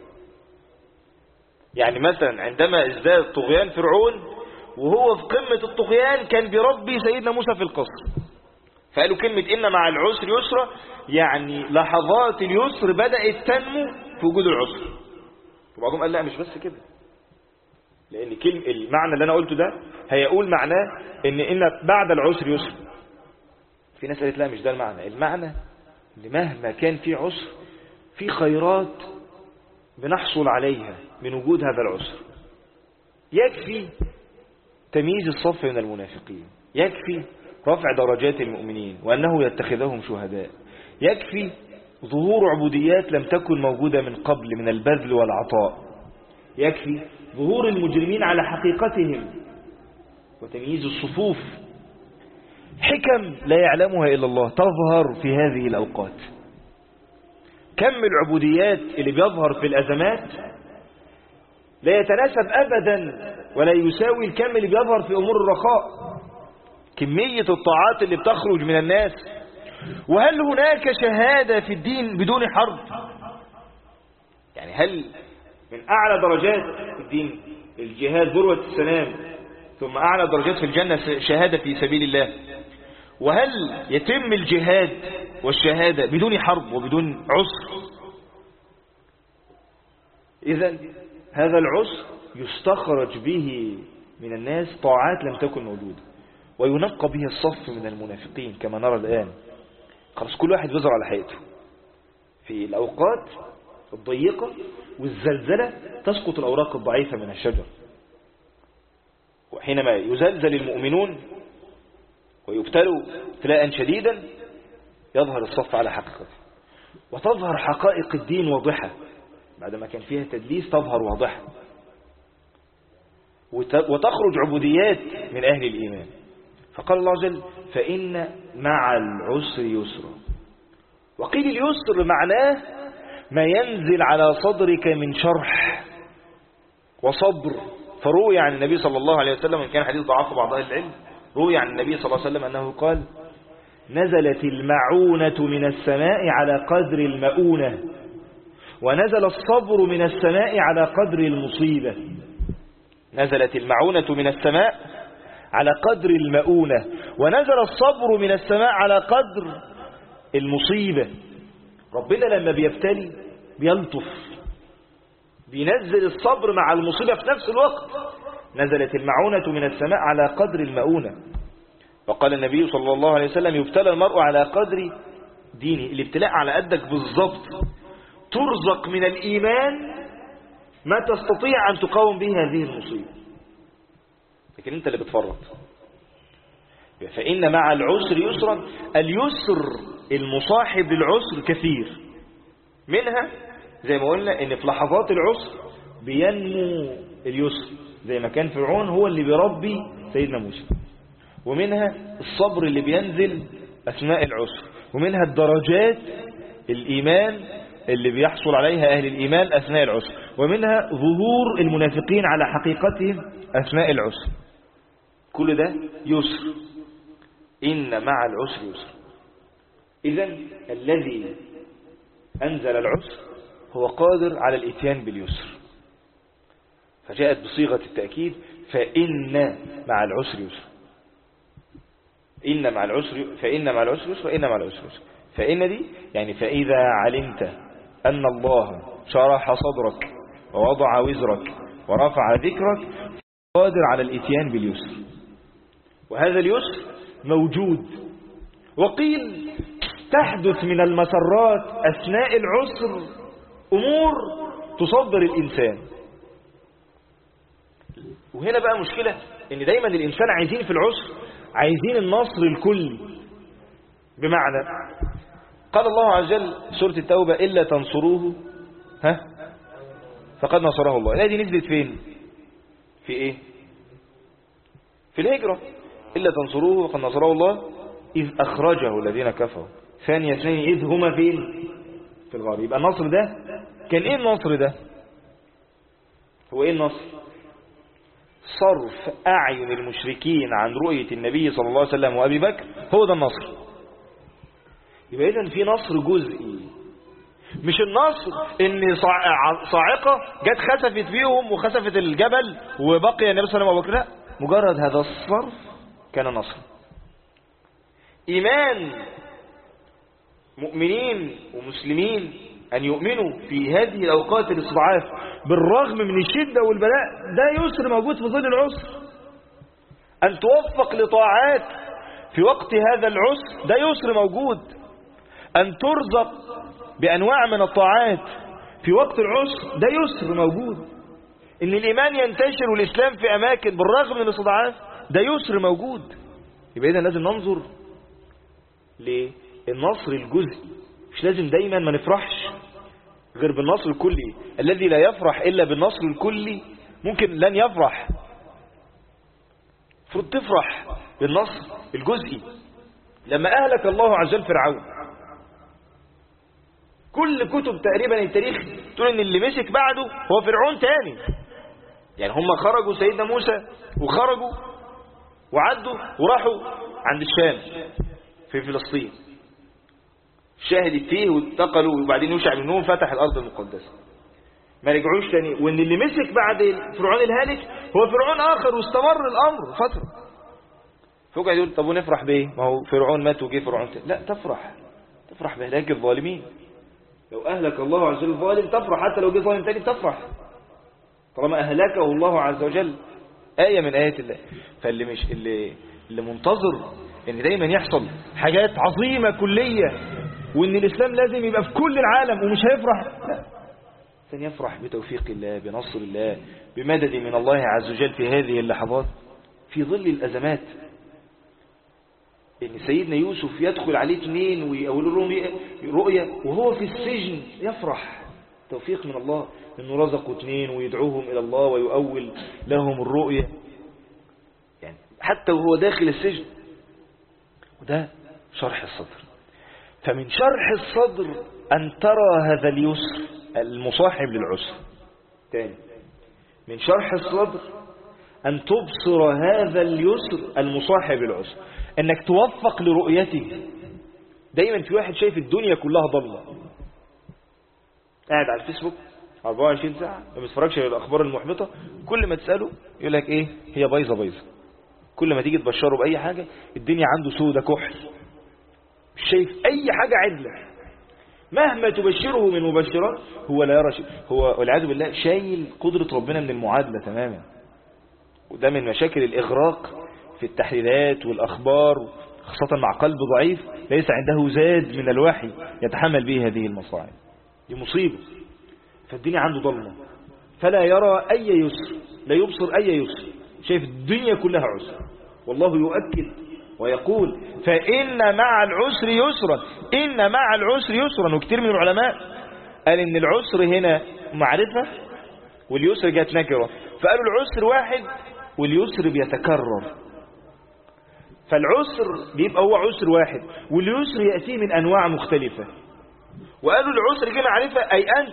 A: يعني مثلا عندما ازداد طغيان فرعون وهو في قمة الطغيان كان بيربي سيدنا موسى في القصر، فقالوا كلمة إن مع العسر يسرا، يعني لحظات اليسر بدأت تنمو في وجود العسر. وبعضهم قال لا مش بس كده، لأن المعنى اللي أنا قلته ده هيقول معناه إن بعد العسر يسر. في ناس قالت لا مش ده المعنى. المعنى إن مهما كان في عسر في خيرات بنحصل عليها من وجود هذا العسر. يكفي تمييز الصف من المنافقين، يكفي رفع درجات المؤمنين وأنه يتخذهم شهداء، يكفي ظهور عبوديات لم تكن موجودة من قبل من البذل والعطاء، يكفي ظهور المجرمين على حقيقتهم وتمييز الصفوف. حكم لا يعلمها إلا الله تظهر في هذه الأوقات. كم العبوديات اللي بيظهر في الأزمات لا يتناسب أبدا ولا يساوي الكم اللي بيظهر في أمور الرخاء. كمية الطاعات اللي بتخرج من الناس. وهل هناك شهادة في الدين بدون حرب؟ يعني هل من أعلى درجات الدين الجهاد ذروة السلام، ثم أعلى درجات في الجنة شهادة في سبيل الله؟ وهل يتم الجهاد والشهادة بدون حرب وبدون عسر؟ إذن هذا العسر يستخرج به من الناس طاعات لم تكن موجودة، وينقى به الصف من المنافقين كما نرى الآن. خلاص كل واحد بيظهر على حقيقته. في الأوقات الضيقة والزلزلة تسقط الأوراق الضعيفة من الشجر، وحينما يزلزل المؤمنون ويبتلوا ابتلاء شديدا يظهر الصف على حقيقته، وتظهر حقائق الدين واضحة بعدما كان فيها تدليس، تظهر واضحة، وتخرج عبوديات من أهل الإيمان. فقال الله عز وجل فإن مع العسر يسرا. وقيل اليسر معناه ما ينزل على صدرك من شرح وصبر. فروي عن النبي صلى الله عليه وسلم، إن كان حديث ضعف بعض أهل العلم، روي عن النبي صلى الله عليه وسلم أنه قال نزلت المعونة من السماء على قدر المؤونة، ونزل الصبر من السماء على قدر المصيبة. نزلت المعونة من السماء على قدر المؤونة، ونزل الصبر من السماء على قدر المصيبة. ربنا لما بيبتلي بيلطف، بينزل الصبر مع المصيبة في نفس الوقت. نزلت المعونة من السماء على قدر المؤونة. وقال النبي صلى الله عليه وسلم يبتلى المرء على قدر دينه. الابتلاء على قدك بالضبط، ترزق من الإيمان ما تستطيع أن تقاوم به هذه المصيبة، لكن أنت اللي بتفرط. فإن مع العسر يسرا. اليسر المصاحب للعسر كثير، منها زي ما قلنا إن في لحظات العسر بينمو اليسر، زي ما كان فرعون هو اللي بيربي سيدنا موسى. ومنها الصبر اللي بينزل أثناء العسر، ومنها الدرجات الإيمان اللي بيحصل عليها أهل الإيمان أثناء العسر، ومنها ظهور المنافقين على حقيقتهم أثناء العسر. كل ده يسر. إن مع العسر يسر. إذن الذي أنزل العسر هو قادر على الإتيان باليسر، فجاءت بصيغة التأكيد فإن مع العسر يسر. إن مع العسر، فإن مع العسر يسر، وإن مع العسر يسر. فإن دي يعني فإذا علمت أن الله شرح صدرك ووضع وزرك ورفع ذكرك قادر على الإتيان باليسر، وهذا اليسر موجود. وقيل تحدث من المسرات أثناء العسر أمور تصدر الإنسان. وهنا بقى مشكلة إن دايما الإنسان عايزين في العسر عايزين النصر الكلي. بمعنى قال الله عز وجل سورة التوبة إلا تنصروه فقد نصره الله. الآية دي نزلت فين؟ في إيه؟ في الهجرة. إلا تنصروه فقد نصره الله إذ أخرجه الذين كفروا ثاني اثنين إذ هما فين؟ في الغار. يبقى النصر ده كان إيه؟ النصر ده هو إيه النصر؟ صرف أعين المشركين عن رؤية النبي صلى الله عليه وسلم وأبي بكر، هو ده النصر. يبقى إذن في نصر جزئي، مش النصر إن صاعقة جت خسفت فيهم وخسفت الجبل وبقي النبي صلى الله عليه وسلم وأبو بكر. لا، مجرد هذا الصرف كان نصر. إيمان مؤمنين ومسلمين أن يؤمنوا في هذه الأوقات الاستضعاف بالرغم من الشدة والبلاء، ده يسر موجود في ظل العسر. أن توفق لطاعات في وقت هذا العسر، ده يسر موجود. أن ترزق بأنواع من الطاعات في وقت العسر، ده يسر موجود. إن الإيمان ينتشر والإسلام في أماكن بالرغم من الاستضعاف، ده يسر موجود. يبقى إذن لازم ننظر للنصر الجزئي، مش لازم دايما ما نفرحش غير بالنصر الكلي. الذي لا يفرح إلا بالنصر الكلي ممكن لن يفرح. المفروض تفرح بالنصر الجزئي. لما أهلك الله عز وجل فرعون، كل كتب تقريبا التاريخ تقول ان اللي مسك بعده هو فرعون تاني. يعني هم خرجوا سيدنا موسى وخرجوا وعدوا وراحوا عند الشام في فلسطين، شاهد التيه واتقلوا، وبعدين يوشع بن نون فتح الأرض المقدسة، ما رجعوش تاني. وان اللي مسك بعد فرعون الهالك هو فرعون آخر، واستمر الأمر فترة. فوق يقول طب ونفرح بإيه؟ ما هو فرعون مات وجه فرعون تاني. لا، تفرح بهلاك الظالمين. لو أهلك الله عز وجل الظالم تفرح، حتى لو جه ظالم تاني بتفرح طالما أهلكه الله عز وجل. آية من آيات الله. فاللي اللي منتظر ان دايما يحصل حاجات عظيمة كلية وان الاسلام لازم يبقى في كل العالم ومش هيفرح، لا، سنفرح بتوفيق الله، بنصر الله، بمدد من الله عز وجل في هذه اللحظات في ظل الأزمات. إن سيدنا يوسف يدخل عليه 2 ويقولوا لهم رؤيا وهو في السجن يفرح توفيق من الله إنه رزقوا 2 ويدعوهم إلى الله ويؤول لهم الرؤيا، يعني حتى وهو داخل السجن. وده شرح الصدر. فمن شرح الصدر أن ترى هذا اليسر المصاحب للعسر. تاني، من شرح الصدر أن تبصر هذا اليسر المصاحب للعسر، أنك توفق لرؤيته. دايما في واحد شايف الدنيا كلها ضلة، قاعد على الفيسبوك 24 ساعة ما بيتفرجش على الأخبار المحبطة، كل ما تسأله يقول لك إيه؟ هي بايظة. كل ما تيجي تبشره بأي حاجة الدنيا عنده سودة كحل، مش شايف أي حاجة عدلة. مهما تبشره من مبشرات هو لا يرى شيء، هو والعياذ بالله شايل قدرة ربنا من المعادلة تماما. وده من مشاكل الإغراق في التحليلات والأخبار، خاصة مع قلب ضعيف ليس عنده زاد من الوحي يتحمل به هذه المصاعب. دي مصيبة. فالدنيا عنده ضلمة فلا يرى أي يسر، لا يبصر أي يسر، شايف الدنيا كلها عسر. والله يؤكد ويقول فإن مع العسر يسرا، إن مع العسر يسرا. وكثير من العلماء قال إن العسر هنا معرفة واليسر جات نكرة، فقالوا العسر واحد واليسر بيتكرر. فالعسر بيبقى هو عسر واحد واليسر يأتي من أنواع مختلفة. وقالوا العسر جه معرفة أي أنت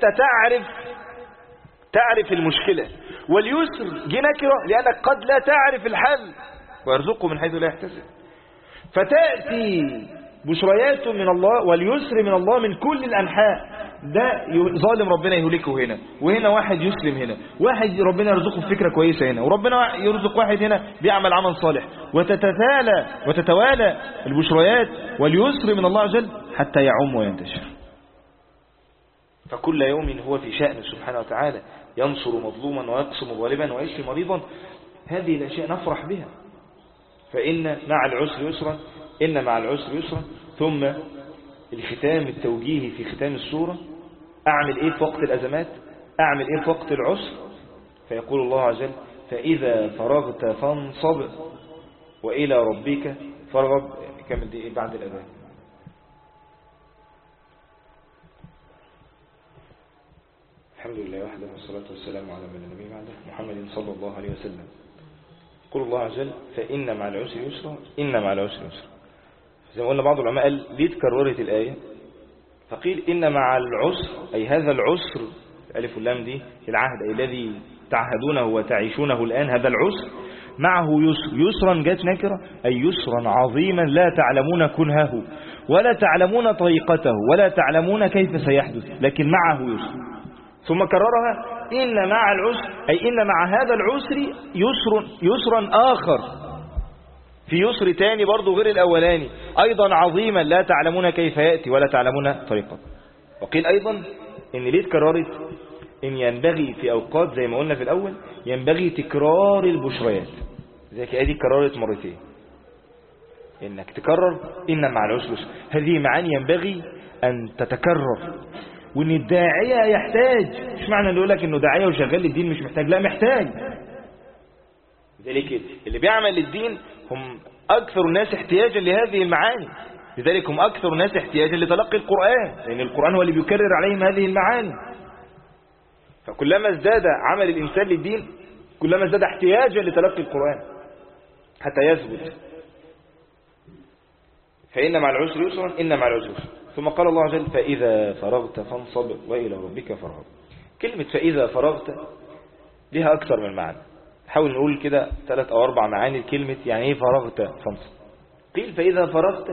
A: تعرف المشكلة، واليسر جه نكرة لأنك قد لا تعرف الحل، ويرزقه من حيث لا يحتسب. فتأتي بشريات من الله واليسر من الله من كل الأنحاء. ده ظالم ربنا يهلكه هنا، وهنا واحد يسلم هنا، واحد ربنا يرزقه بفكرة كويسة هنا، وربنا يرزق واحد هنا بيعمل عمل صالح، وتتوالى البشريات واليسر من الله عز وجل حتى يعم وينتشر. فكل يوم هو في شأن سبحانه وتعالى، ينصر مظلوما ويقسم ظالما ويشفي مريضا. هذه الأشياء نفرح بها. فإن مع العسر يسرا، إن مع العسر يسرا. ثم الختام التوجيهي في ختام السورة، أعمل إيه في وقت الأزمات، أعمل إيه في وقت العسر. فيقول الله عز وجل فإذا فرغت فانصب وإلى ربك فارغب. كمل دي إيه بعد الأذان. الحمد لله وحده والصلاة والسلام على من النبي بعده محمد صلى الله عليه وسلم. يقول الله عز وجل فإن مع العسر يسرا، إن مع العسر يسرا. زي ما قلنا بعض العلماء قال ليه تكررت الآية؟ فقيل إن مع العسر أي هذا العسر، ألف واللام دي العهد أي الذي تعهدونه وتعيشونه الآن، هذا العسر معه يسر. يسرا جات نكرة أي يسرا عظيما لا تعلمون كنهه ولا تعلمون طريقته ولا تعلمون كيف سيحدث، لكن معه يسر. ثم كررها إن مع العسر أي إن مع هذا العسر يسرا آخر، في يسر تاني برضو غير الأولاني أيضا عظيما لا تعلمون كيف يأتي ولا تعلمون طريقته. وقيل أيضا إن ليه تكررت؟ إن ينبغي في أوقات زي ما قلنا في الأول ينبغي تكرار البشريات، زي كده دي كررت مرتين، إنك تكرر إن مع العسر. هذه معاني ينبغي أن تتكرر، وإن الداعية يحتاج. مش معنى نقول لك إنه داعية وشغال للدين مش محتاج، لا محتاج. لذلك اللي بيعمل للدين هم أكثر الناس احتياجا لهذه المعاني، لذلك هم أكثر الناس احتياجا لتلقي القرآن، لأن القرآن هو اللي بيكرر عليهم هذه المعاني. فكلما ازداد عمل الإنسان للدين كلما ازداد احتياجا لتلقي القرآن حتى يثبت. فإن مع العسر يسرا، إن مع العسر يسرا. ثم قال الله عز وجل فإذا فرغت فانصب وإلى ربك فارغب. كلمة فإذا فرغت لها أكثر من معنى، حاول نقول كده 3 أو 4 معاني لكلمة يعني إيه فرغت فانصب. قيل فإذا فرغت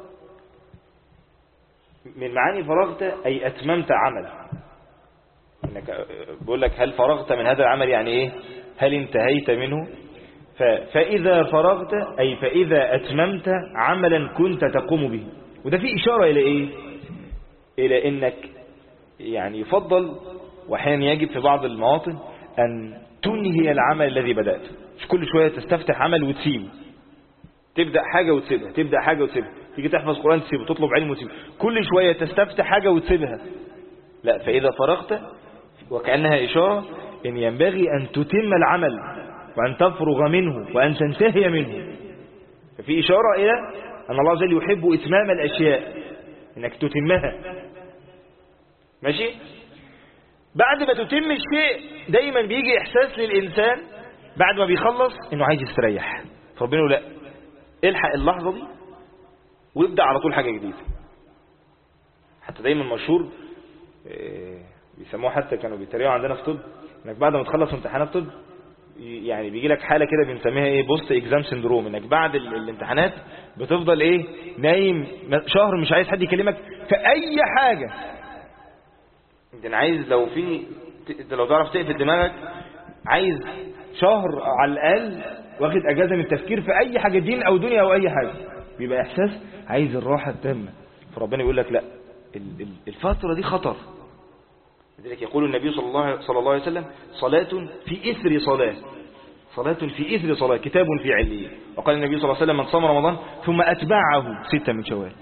A: من معاني فرغت أي أتممت عمل، إنك بقول لك هل فرغت من هذا العمل يعني إيه، هل انتهيت منه. فإذا فرغت أي فإذا أتممت عملا كنت تقوم به. وده فيه إشارة إلى إيه؟ إلى إنك يعني يفضل وأحيانا يجب في بعض المواطن أن تنهي العمل الذي بدأته، مش كل شوية تستفتح عمل وتسيبه. تبدأ حاجة وتسيبها، تبدأ حاجة وتسيبها، تيجي تحفظ قرآن تسيبه، تطلب علم وتسيبه، كل شوية تستفتح حاجة وتسيبها. لا، فإذا فرغت، وكأنها إشارة إن ينبغي أن تتم العمل وأن تفرغ منه وأن تنتهي منه. ففي إشارة إلى أن الله عز وجل يحب إتمام الأشياء، إنك تتمها. ماشي؟ بعد ما تتم الشيء دايما بيجي إحساس للإنسان بعد ما بيخلص إنه عايز يستريح، فربنا يقول لا، الحق اللحظة دي وابدأ على طول حاجة جديدة. حتى دايما مشهور بيسموه، حتى كانوا بيتريقوا عندنا في طب، انك بعد ما تخلص امتحانات طب يعني بيجي لك حالة كده بنسميها ايه، بوست اكزام سندروم، انك بعد الامتحانات بتفضل ايه، نايم شهر مش عايز حد يكلمك في اي حاجة. انت عايز لو تعرف تقفل دماغك، عايز شهر على الاقل واخد اجازة من التفكير في اي حاجة، دين او دنيا او اي حاجة، بيبقى احساس عايز الراحة التامة. فربنا يقول لك لا، الفترة دي خطر. لذلك يقول النبي صلى الله عليه وسلم: صلاة في إثر صلاة، صلاة في إثر صلاة، كتاب في عليين. وقال النبي صلى الله عليه وسلم: من صام رمضان ثم أتبعه 6 من شوال.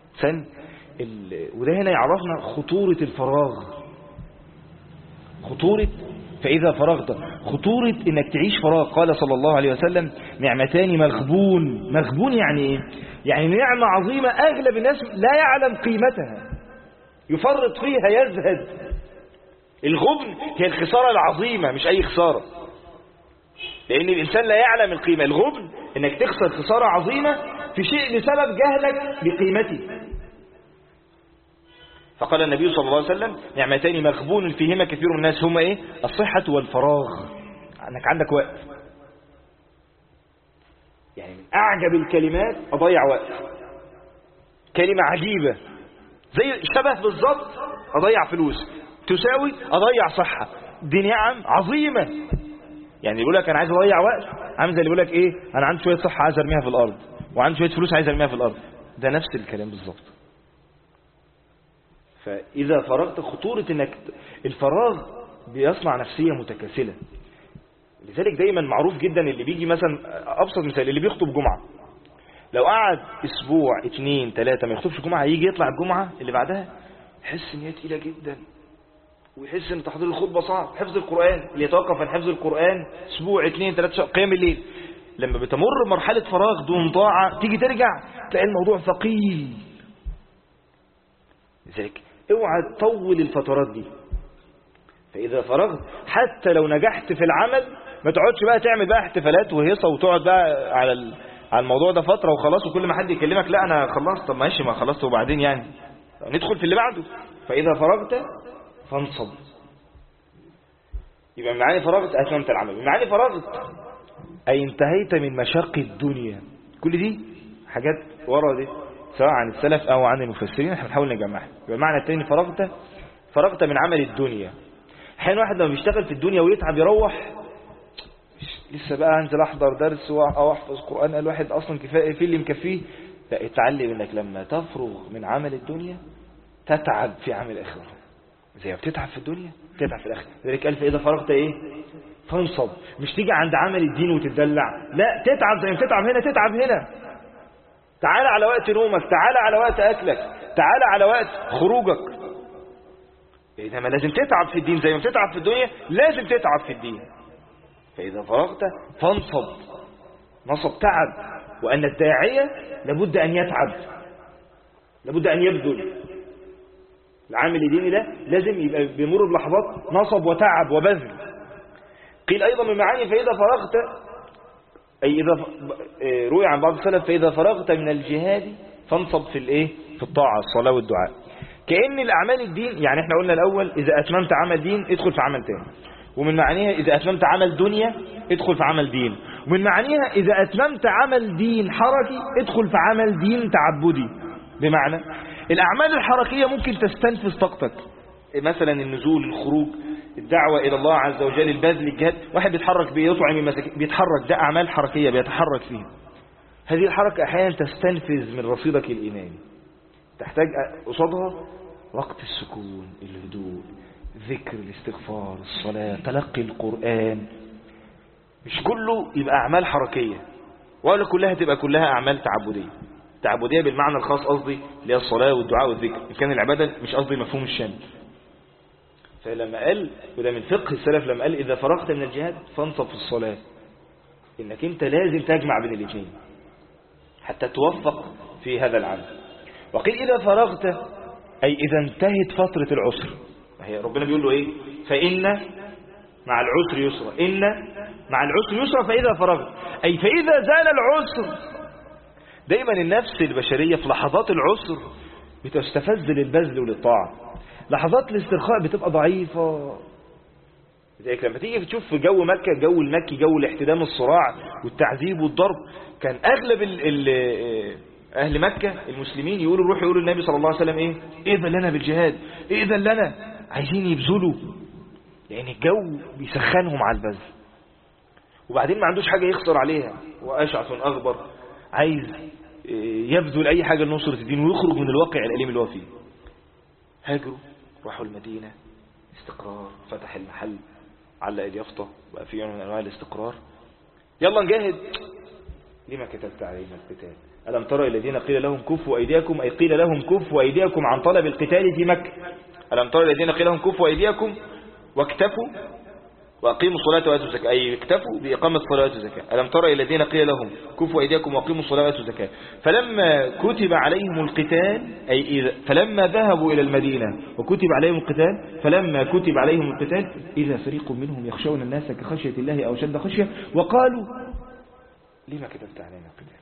A: وده هنا يعرفنا خطورة الفراغ، خطورة فإذا فرغت، خطورة إنك تعيش فراغ. قال صلى الله عليه وسلم: نعمتان مغبون. مغبون يعني إيه؟ يعني نعمة عظيمة أغلب الناس لا يعلم قيمتها، يفرط فيها، يزهد. الغبن هي الخسارة العظيمة، مش أي خسارة، لأن الإنسان لا يعلم القيمة. الغبن إنك تخسر خسارة عظيمة في شيء بسبب جهلك بقيمته. فقال النبي صلى الله عليه وسلم: نعمتان مغبون فيهما كثير من الناس، هما إيه؟ الصحة والفراغ. أنك عندك وقت. يعني من أعجب الكلمات أضيع وقت، كلمة عجيبة زي شبه بالضبط أضيع فلوس، تساوي أضيع صحة. دي نعم عظيمة. يعني يقول لك أنا عايز أضيع وقت، عامل زي اللي يقول لك إيه، أنا عندي شوية صحة عايز أرميها في الأرض، وعندي شوية فلوس عايز أرميها في الأرض. ده نفس الكلام بالضبط. فإذا فرغت، خطورة إنك الفراغ بيصنع نفسية متكاسلة. لذلك دايما معروف جدا اللي بيجي مثلا، أبسط مثال، اللي بيخطب جمعة، لو قعد أسبوع 2 3 ما يخطبش جمعة، يجي يطلع الجمعة اللي بعدها يحس إن هي تقيلة جدا، ويحس إن تحضير الخطبة صعب. حفظ القرآن، اللي يتوقف عن حفظ القرآن أسبوع 2 3 شهور، قيام الليل، لما بتمر مرحلة فراغ دون طاعة تيجي ترجع تلاقي الموضوع ثقيل. لذلك اوعى تطول الفترات دي. فإذا فرغت، حتى لو نجحت في العمل، ما تقعدش بقى تعمل بقى احتفالات وهيصة وتقعد بقى على الموضوع ده فترة وخلاص، وكل ما حد يكلمك لا أنا خلصت. طب ماشي، ما خلصت وبعدين يعني ندخل في اللي بعده. فإذا فرغت فانصب. يبقى من معاني فرغت أتممت العمل، من معاني فرغت أي انتهيت من مشاق الدنيا. كل دي حاجات ورا دي، سواء عن السلف أو عن المفسرين، احنا بنحاول نجمعها. يبقى المعنى الثاني فرغت من عمل الدنيا. احيانا واحد لما بيشتغل في الدنيا ويتعب يروح لسه بقى انزل احضر درس او احفظ قرآن، الواحد اصلا كفايه في اللي مكفيه. لا، اتعلم انك لما تفرغ من عمل الدنيا تتعب في عمل الاخره، زي ما بتتعب في الدنيا تتعب في الاخره. لذلك قال: فاذا فرغت ايه؟ فانصب. مش تيجي عند عمل الدين وتدلع، لا، تتعب زي ما بتتعب هنا تتعب هنا. تعال على وقت نومك، تعال على وقت اكلك، تعال على وقت خروجك. إنما لازم تتعب في الدين زي ما بتتعب في الدنيا، لازم تتعب في الدين. فإذا فرغت فانصب. نصب تعب، وأن الداعية لابد أن يتعب، لابد أن يبذل. العامل الديني ده لازم يبقى بمر بلحظات نصب وتعب وبذل. قيل أيضا من معاني فإذا فرغت، أي إذا روي عن بعض السلف: فإذا فرغت من الجهاد فانصب في الطاعة، الصلاة والدعاء. كأن الأعمال الدين، يعني احنا قلنا الأول إذا أتممت عمل دين ادخل في عمل تاني، ومن معانيها إذا أتممت عمل دنيا ادخل في عمل دين، ومن معانيها إذا أتممت عمل دين حركي ادخل في عمل دين تعبدي. بمعنى الأعمال الحركية ممكن تستنفذ طاقتك، مثلا النزول، الخروج، الدعوة إلى الله عز وجل، البذل، الجهاد. واحد بيتحرك بيطعم المساكين، بيتحرك، ده أعمال حركية بيتحرك فيها. هذه الحركة أحيانا تستنفذ من رصيدك الإيماني، تحتاج قصادها وقت السكون، الهدوء، ذكر، الاستغفار، الصلاة، تلقي القرآن. مش كله يبقى أعمال حركية. ولا كلها تبقى كلها أعمال تعبدية بالمعنى الخاص، قصدي اللي هي الصلاة والدعاء والذكر، إن كان العبادة مش قصدي مفهوم الشامل. فلما قال، وده من فقه السلف، لما قال إذا فرغت من الجهاد فانصب في الصلاة، إنك أنت لازم تجمع بين الاثنين حتى توفق في هذا العمل. وقيل إذا فرغت أي إذا انتهت فترة العسر. هي ربنا بيقول له إيه؟ فإن مع العسر يسرا، إن مع العسر يسرا فإذا فرغت، أي فإذا زال العسر. دايما النفس البشرية في لحظات العسر بتستفز للبذل وللطاعة، لحظات الاسترخاء بتبقى ضعيفة. لذلك لما تيجي تشوف في جو مكة، جو المكي، جو الاحتدام، الصراع والتعذيب والضرب، كان أغلب أهل مكة المسلمين يقولوا النبي صلى الله عليه وسلم إيه؟ إذن لنا بالجهاد، إذن لنا، عايزين يبذلوا، يعني الجو بيسخنهم على البذل. وبعدين ما عندوش حاجة يخسر عليها، وأشعث أغبر، عايز يبذل أي حاجة لنصرة الدين ويخرج من الواقع الأليم اللي هو فيه. هاجروا، راحوا المدينة، استقرار، فتح المحل، علق اليافطة، بقى في نوع من أنواع الاستقرار. يلا نجاهد. لما كتبت علينا القتال؟ ألم ترى الذين قيل لهم كفوا أيديكم، أي قيل لهم كفوا أيديكم عن طلب القتال في مكة. ألم ترى الذين قيل لهم كفوا أيديكم واكتفوا وأقيموا الصلاة وآتوا الزكاة، أي اكتفوا بإقامة الصلاة وآتوا الزكاة. ألم ترى الذين قيل لهم كفوا أيديكم وأقيموا الصلاة وآتوا الزكاة فلما كتب عليهم القتال، أي فلما ذهبوا إلى المدينة وكتب عليهم القتال، فلما كتب عليهم القتال إذا فريق منهم يخشون الناس كخشية الله أو شد خشية وقالوا لما كتبت علينا القتال؟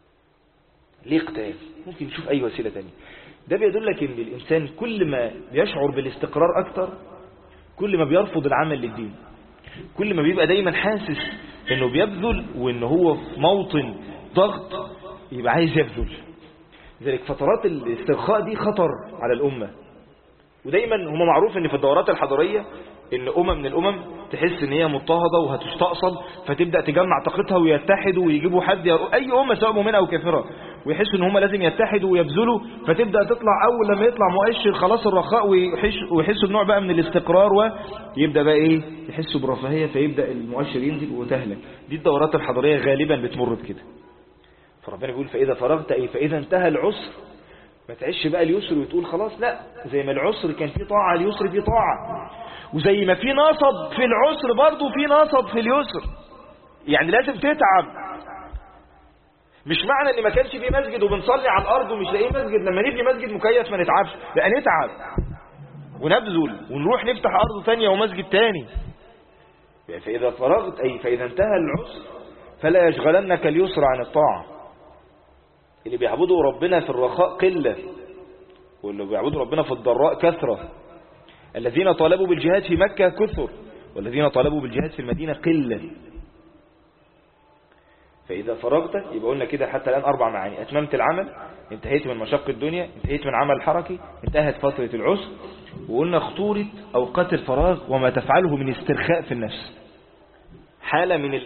A: ليه قتال؟ ممكن نشوف أي وسيلة تانية. ده بيدلك إن الإنسان كل ما يشعر بالاستقرار أكتر، كل ما بيرفض العمل للدين، كل ما بيبقى دايما حاسس انه بيبذل وانه هو في موطن ضغط يبقى عايز يبذل. لذلك فترات الاسترخاء دي خطر على الأمة. ودايما هم معروف ان في الدورات الحضارية ان من الأمم تحس ان هي مضطهدة وهتستأصل، فتبدأ تجمع طاقتها ويتحدوا ويجيبوا حد، اي أمة سواء مؤمنة او كافرة، ويحسوا ان هم لازم يتحدوا ويبذلوا، فتبدأ تطلع اول لما يطلع مؤشر خلاص الرخاء ويحسوا بنوع بقى من الاستقرار، ويبدأ بقى ايه يحسوا برفاهية، فيبدأ المؤشر ينزل وتهلك. دي الدورات الحضارية غالبا بتمر بكده. فربنا بيقول فإذا فرغت، أي فإذا انتهى العسر. ما تعيش بقى اليسر وتقول خلاص، لا، زي ما العسر كان فيه طاعة، اليسر فيه طاعة، وزي ما في نصب في العسر برضو في نصب في اليسر. يعني لازم تتعب. مش معنى ان ما كانش فيه مسجد وبنصلي على الارض ومش لاقيين مسجد لما نبني مسجد مكيف ما نتعبش، لا نتعب ونبذل ونروح نفتح ارض ثانية ومسجد تاني. يعني فإذا فرغت، أي فإذا انتهى العسر فلا يشغلنك اليسر عن الطاعة. اللي بيعبدوا ربنا في الرخاء قلة، واللي بيعبدوا ربنا في الضراء كثرة. الذين طالبوا بالجهاد في مكة كثر، والذين طالبوا بالجهاد في المدينة قلة. فإذا فرغت يبقى قلنا كده حتى الآن 4 معاني: أتممت العمل، انتهيت من مشق الدنيا، انتهيت من عمل حركي، انتهت فترة العسر. وقلنا خطورة أوقات الفراغ وما تفعله من استرخاء في النفس، حالة من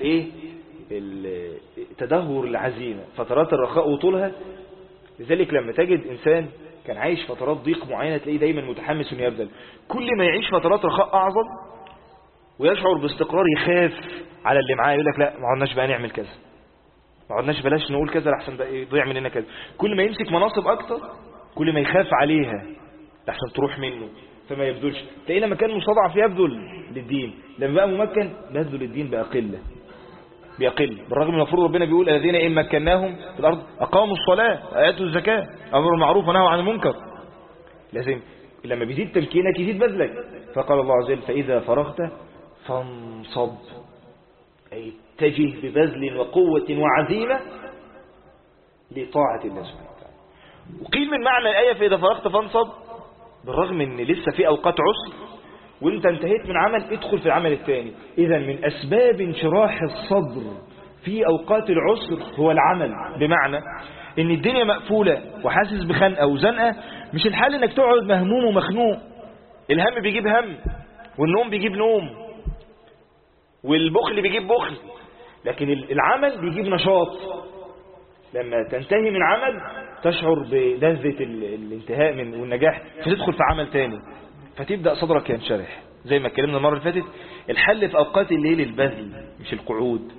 A: تدهور العزيمة، فترات الرخاء وطولها. لذلك لما تجد إنسان كان عايش فترات ضيق معينة تلاقيه دايما متحمس انه يبذل. كل ما يعيش فترات رخاء أعظم ويشعر باستقرار يخاف على اللي معاه، يقول لك لا ما عدناش بقى نعمل كذا، ما عدناش بلاش نقول كذا لحسن بقى يضيع مننا كذا. كل ما يمسك مناصب أكتر كل ما يخاف عليها لحسن تروح منه فما يبذلش. تلاقيه لما كان مستضعف يبذل للدين، لما بقى ممكن بذل الدين بقى قلة، بيقل. بالرغم من المفروض ربنا بيقول الذين إن مكناهم في الأرض أقاموا الصلاة آتوا الزكاة أمروا بالمعروف ونهوا عن المنكر. لازم لما بيزيد تمكينك يزيد بذلك. فقال الله عز وجل فإذا فرغت فانصب، أي اتجه ببذل وقوة وعزيمة لطاعة الله سبحانه وتعالى. وقيل من معنى الآية فإذا فرغت فانصب، بالرغم ان لسه في أوقات عسر وانت انتهيت من عمل، ادخل في العمل الثاني. إذا من أسباب انشراح الصدر في أوقات العسر هو العمل. بمعنى ان الدنيا مقفولة وحاسس بخنقة وزنقة، مش الحال انك تقعد مهموم ومخنوق. الهم بيجيب هم، والنوم بيجيب نوم، والبخل بيجيب بخل، لكن العمل بيجيب نشاط. لما تنتهي من عمل تشعر بلذة الانتهاء والنجاح، فتدخل في عمل تاني، فتبدأ صدرك ينشرح. زي ما اتكلمنا المرة اللي فاتت، الحل في أوقات الليل البذل مش القعود.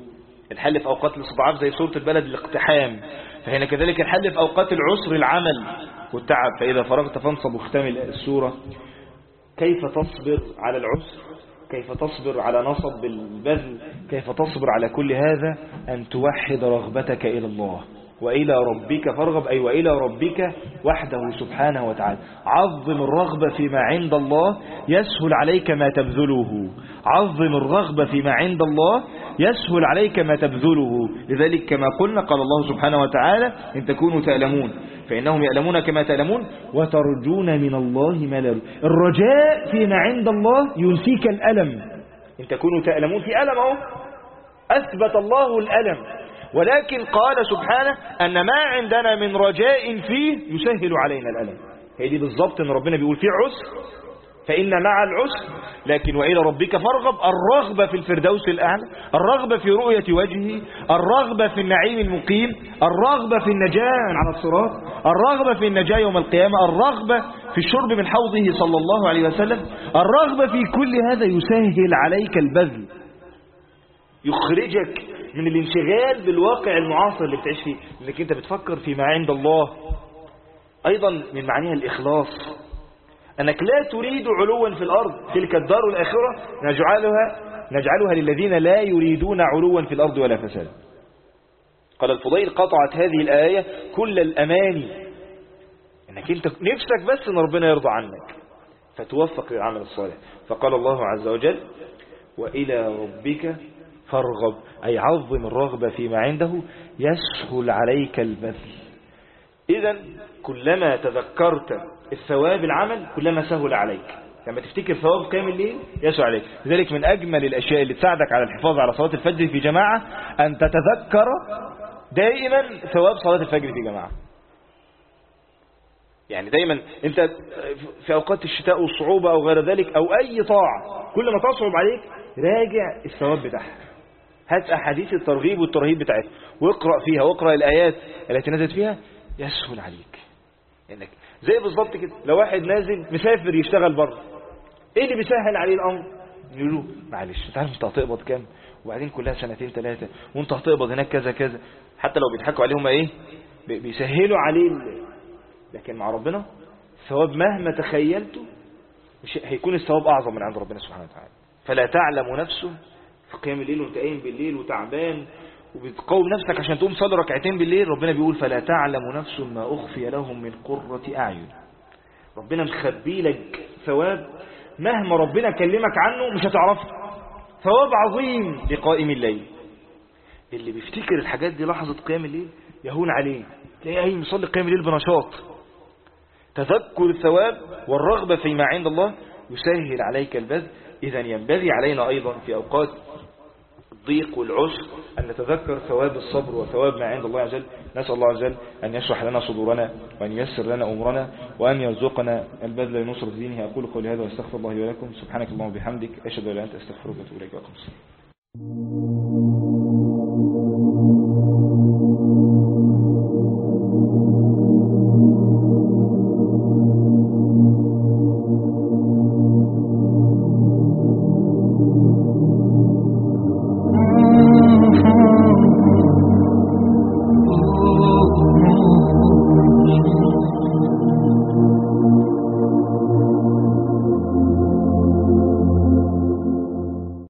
A: الحل في أوقات الاستضعاف زي سورة البلد الاقتحام، فهنا كذلك الحل في أوقات العسر العمل والتعب. فإذا فرغت فانصب واختمل السورة. كيف تصبر على العسر، كيف تصبر على نصب البذل، كيف تصبر على كل هذا؟ أن توحد رغبتك إلى الله، وإلى ربك فارغب، أي وإلى ربك وحده سبحانه وتعالى. عظم الرغبة فيما عند الله يسهل عليك ما تبذله، عظم الرغبة فيما عند الله يسهل عليك ما تبذله. لذلك كما قلنا قال الله سبحانه وتعالى إن تكونوا تألمون فإنهم يألمون كما تألمون وترجون من الله ما لا يرجون. الرجاء فيما عند الله ينسيك الألم. إن تكونوا تألمون في ألم أهو، أثبت الله الألم، ولكن قال سبحانه أن ما عندنا من رجاء فيه يسهل علينا الألم. هي دي بالضبط أن ربنا بيقول فيه عسر فإن مع العسر، لكن وإلى ربك فارغب. الرغبة في الفردوس الأعلى، الرغبة في رؤية وجهه، الرغبة في النعيم المقيم، الرغبة في النجاة على الصراط، الرغبة في النجاة يوم القيامة، الرغبة في الشرب من حوضه صلى الله عليه وسلم. الرغبة في كل هذا يسهل عليك البذل، يخرجك من الانشغال بالواقع المعاصر اللي بتعيش فيه، انك انت بتفكر فيما عند الله. ايضا من معانيها الاخلاص، انك لا تريد علوا في الارض. تلك الدار الاخره نجعلها للذين لا يريدون علوا في الارض ولا فساد. قال الفضيل قطعت هذه الايه كل الاماني، انك انت نفسك بس ان ربنا يرضى عنك فتوفق للعمل الصالح. فقال الله عز وجل والى ربك فارغب، أي عظم الرغبة فيما عنده يسهل عليك البذل. إذن كلما تذكرت الثواب العمل كلما سهل عليك. لما تفتكر ثواب قيام الليل يسهل عليك. لذلك من أجمل الأشياء اللي تساعدك على الحفاظ على صلاة الفجر في جماعة أن تتذكر دائما ثواب صلاة الفجر في جماعة. يعني دايما أنت في أوقات الشتاء والصعوبة أو غير ذلك أو أي طاعة كل ما تصعب عليك راجع الثواب بتاعها، هات أحاديث الترغيب والترهيب بتاعتها واقرأ فيها واقرأ الآيات التي نزلت فيها يسهل عليك. يعني زي بالضبط كده لو واحد نازل مسافر يشتغل بره، ايه اللي بيسهل عليه الأمر؟ يقول له معلش انت عارف انت هتقبض كام، وبعدين كلها سنتين ثلاثة وانت هتقبض هناك كذا كذا. حتى لو بيضحكوا عليهم ايه بيسهلوا عليه لكن مع ربنا الثواب مهما تخيلته هيكون الثواب أعظم من عند ربنا سبحانه وتعالى. فلا تعلم نفسه في قيام الليل وانت قايم بالليل وتعبان وبتقوم نفسك عشان تقوم صلي ركعتين بالليل، ربنا بيقول فلا تعلم نفس ما أخفي لهم من قرة أعين. ربنا مخبي لك ثواب مهما ربنا كلمك عنه مش هتعرفه، ثواب عظيم لقائم الليل. اللي بيفتكر الحاجات دي لحظة قيام الليل يهون عليه، تلاقيه مصلي قيام الليل بنشاط. تذكر الثواب والرغبة فيما عند الله يسهل عليك البذل. إذا ينبغي علينا أيضا في أوقات الضيق والعسر أن نتذكر ثواب الصبر وثواب ما عند الله عز وجل. نسأل الله عز وجل أن يشرح لنا صدورنا وأن ييسر لنا أمورنا وأن يرزقنا البذل لنصرة دينه. أقول قولي هذا واستغفر الله لي ولكم. سبحانك اللهم وبحمدك أشهد أن لا إله إلا أنت أستغفرك وأتوب إليك.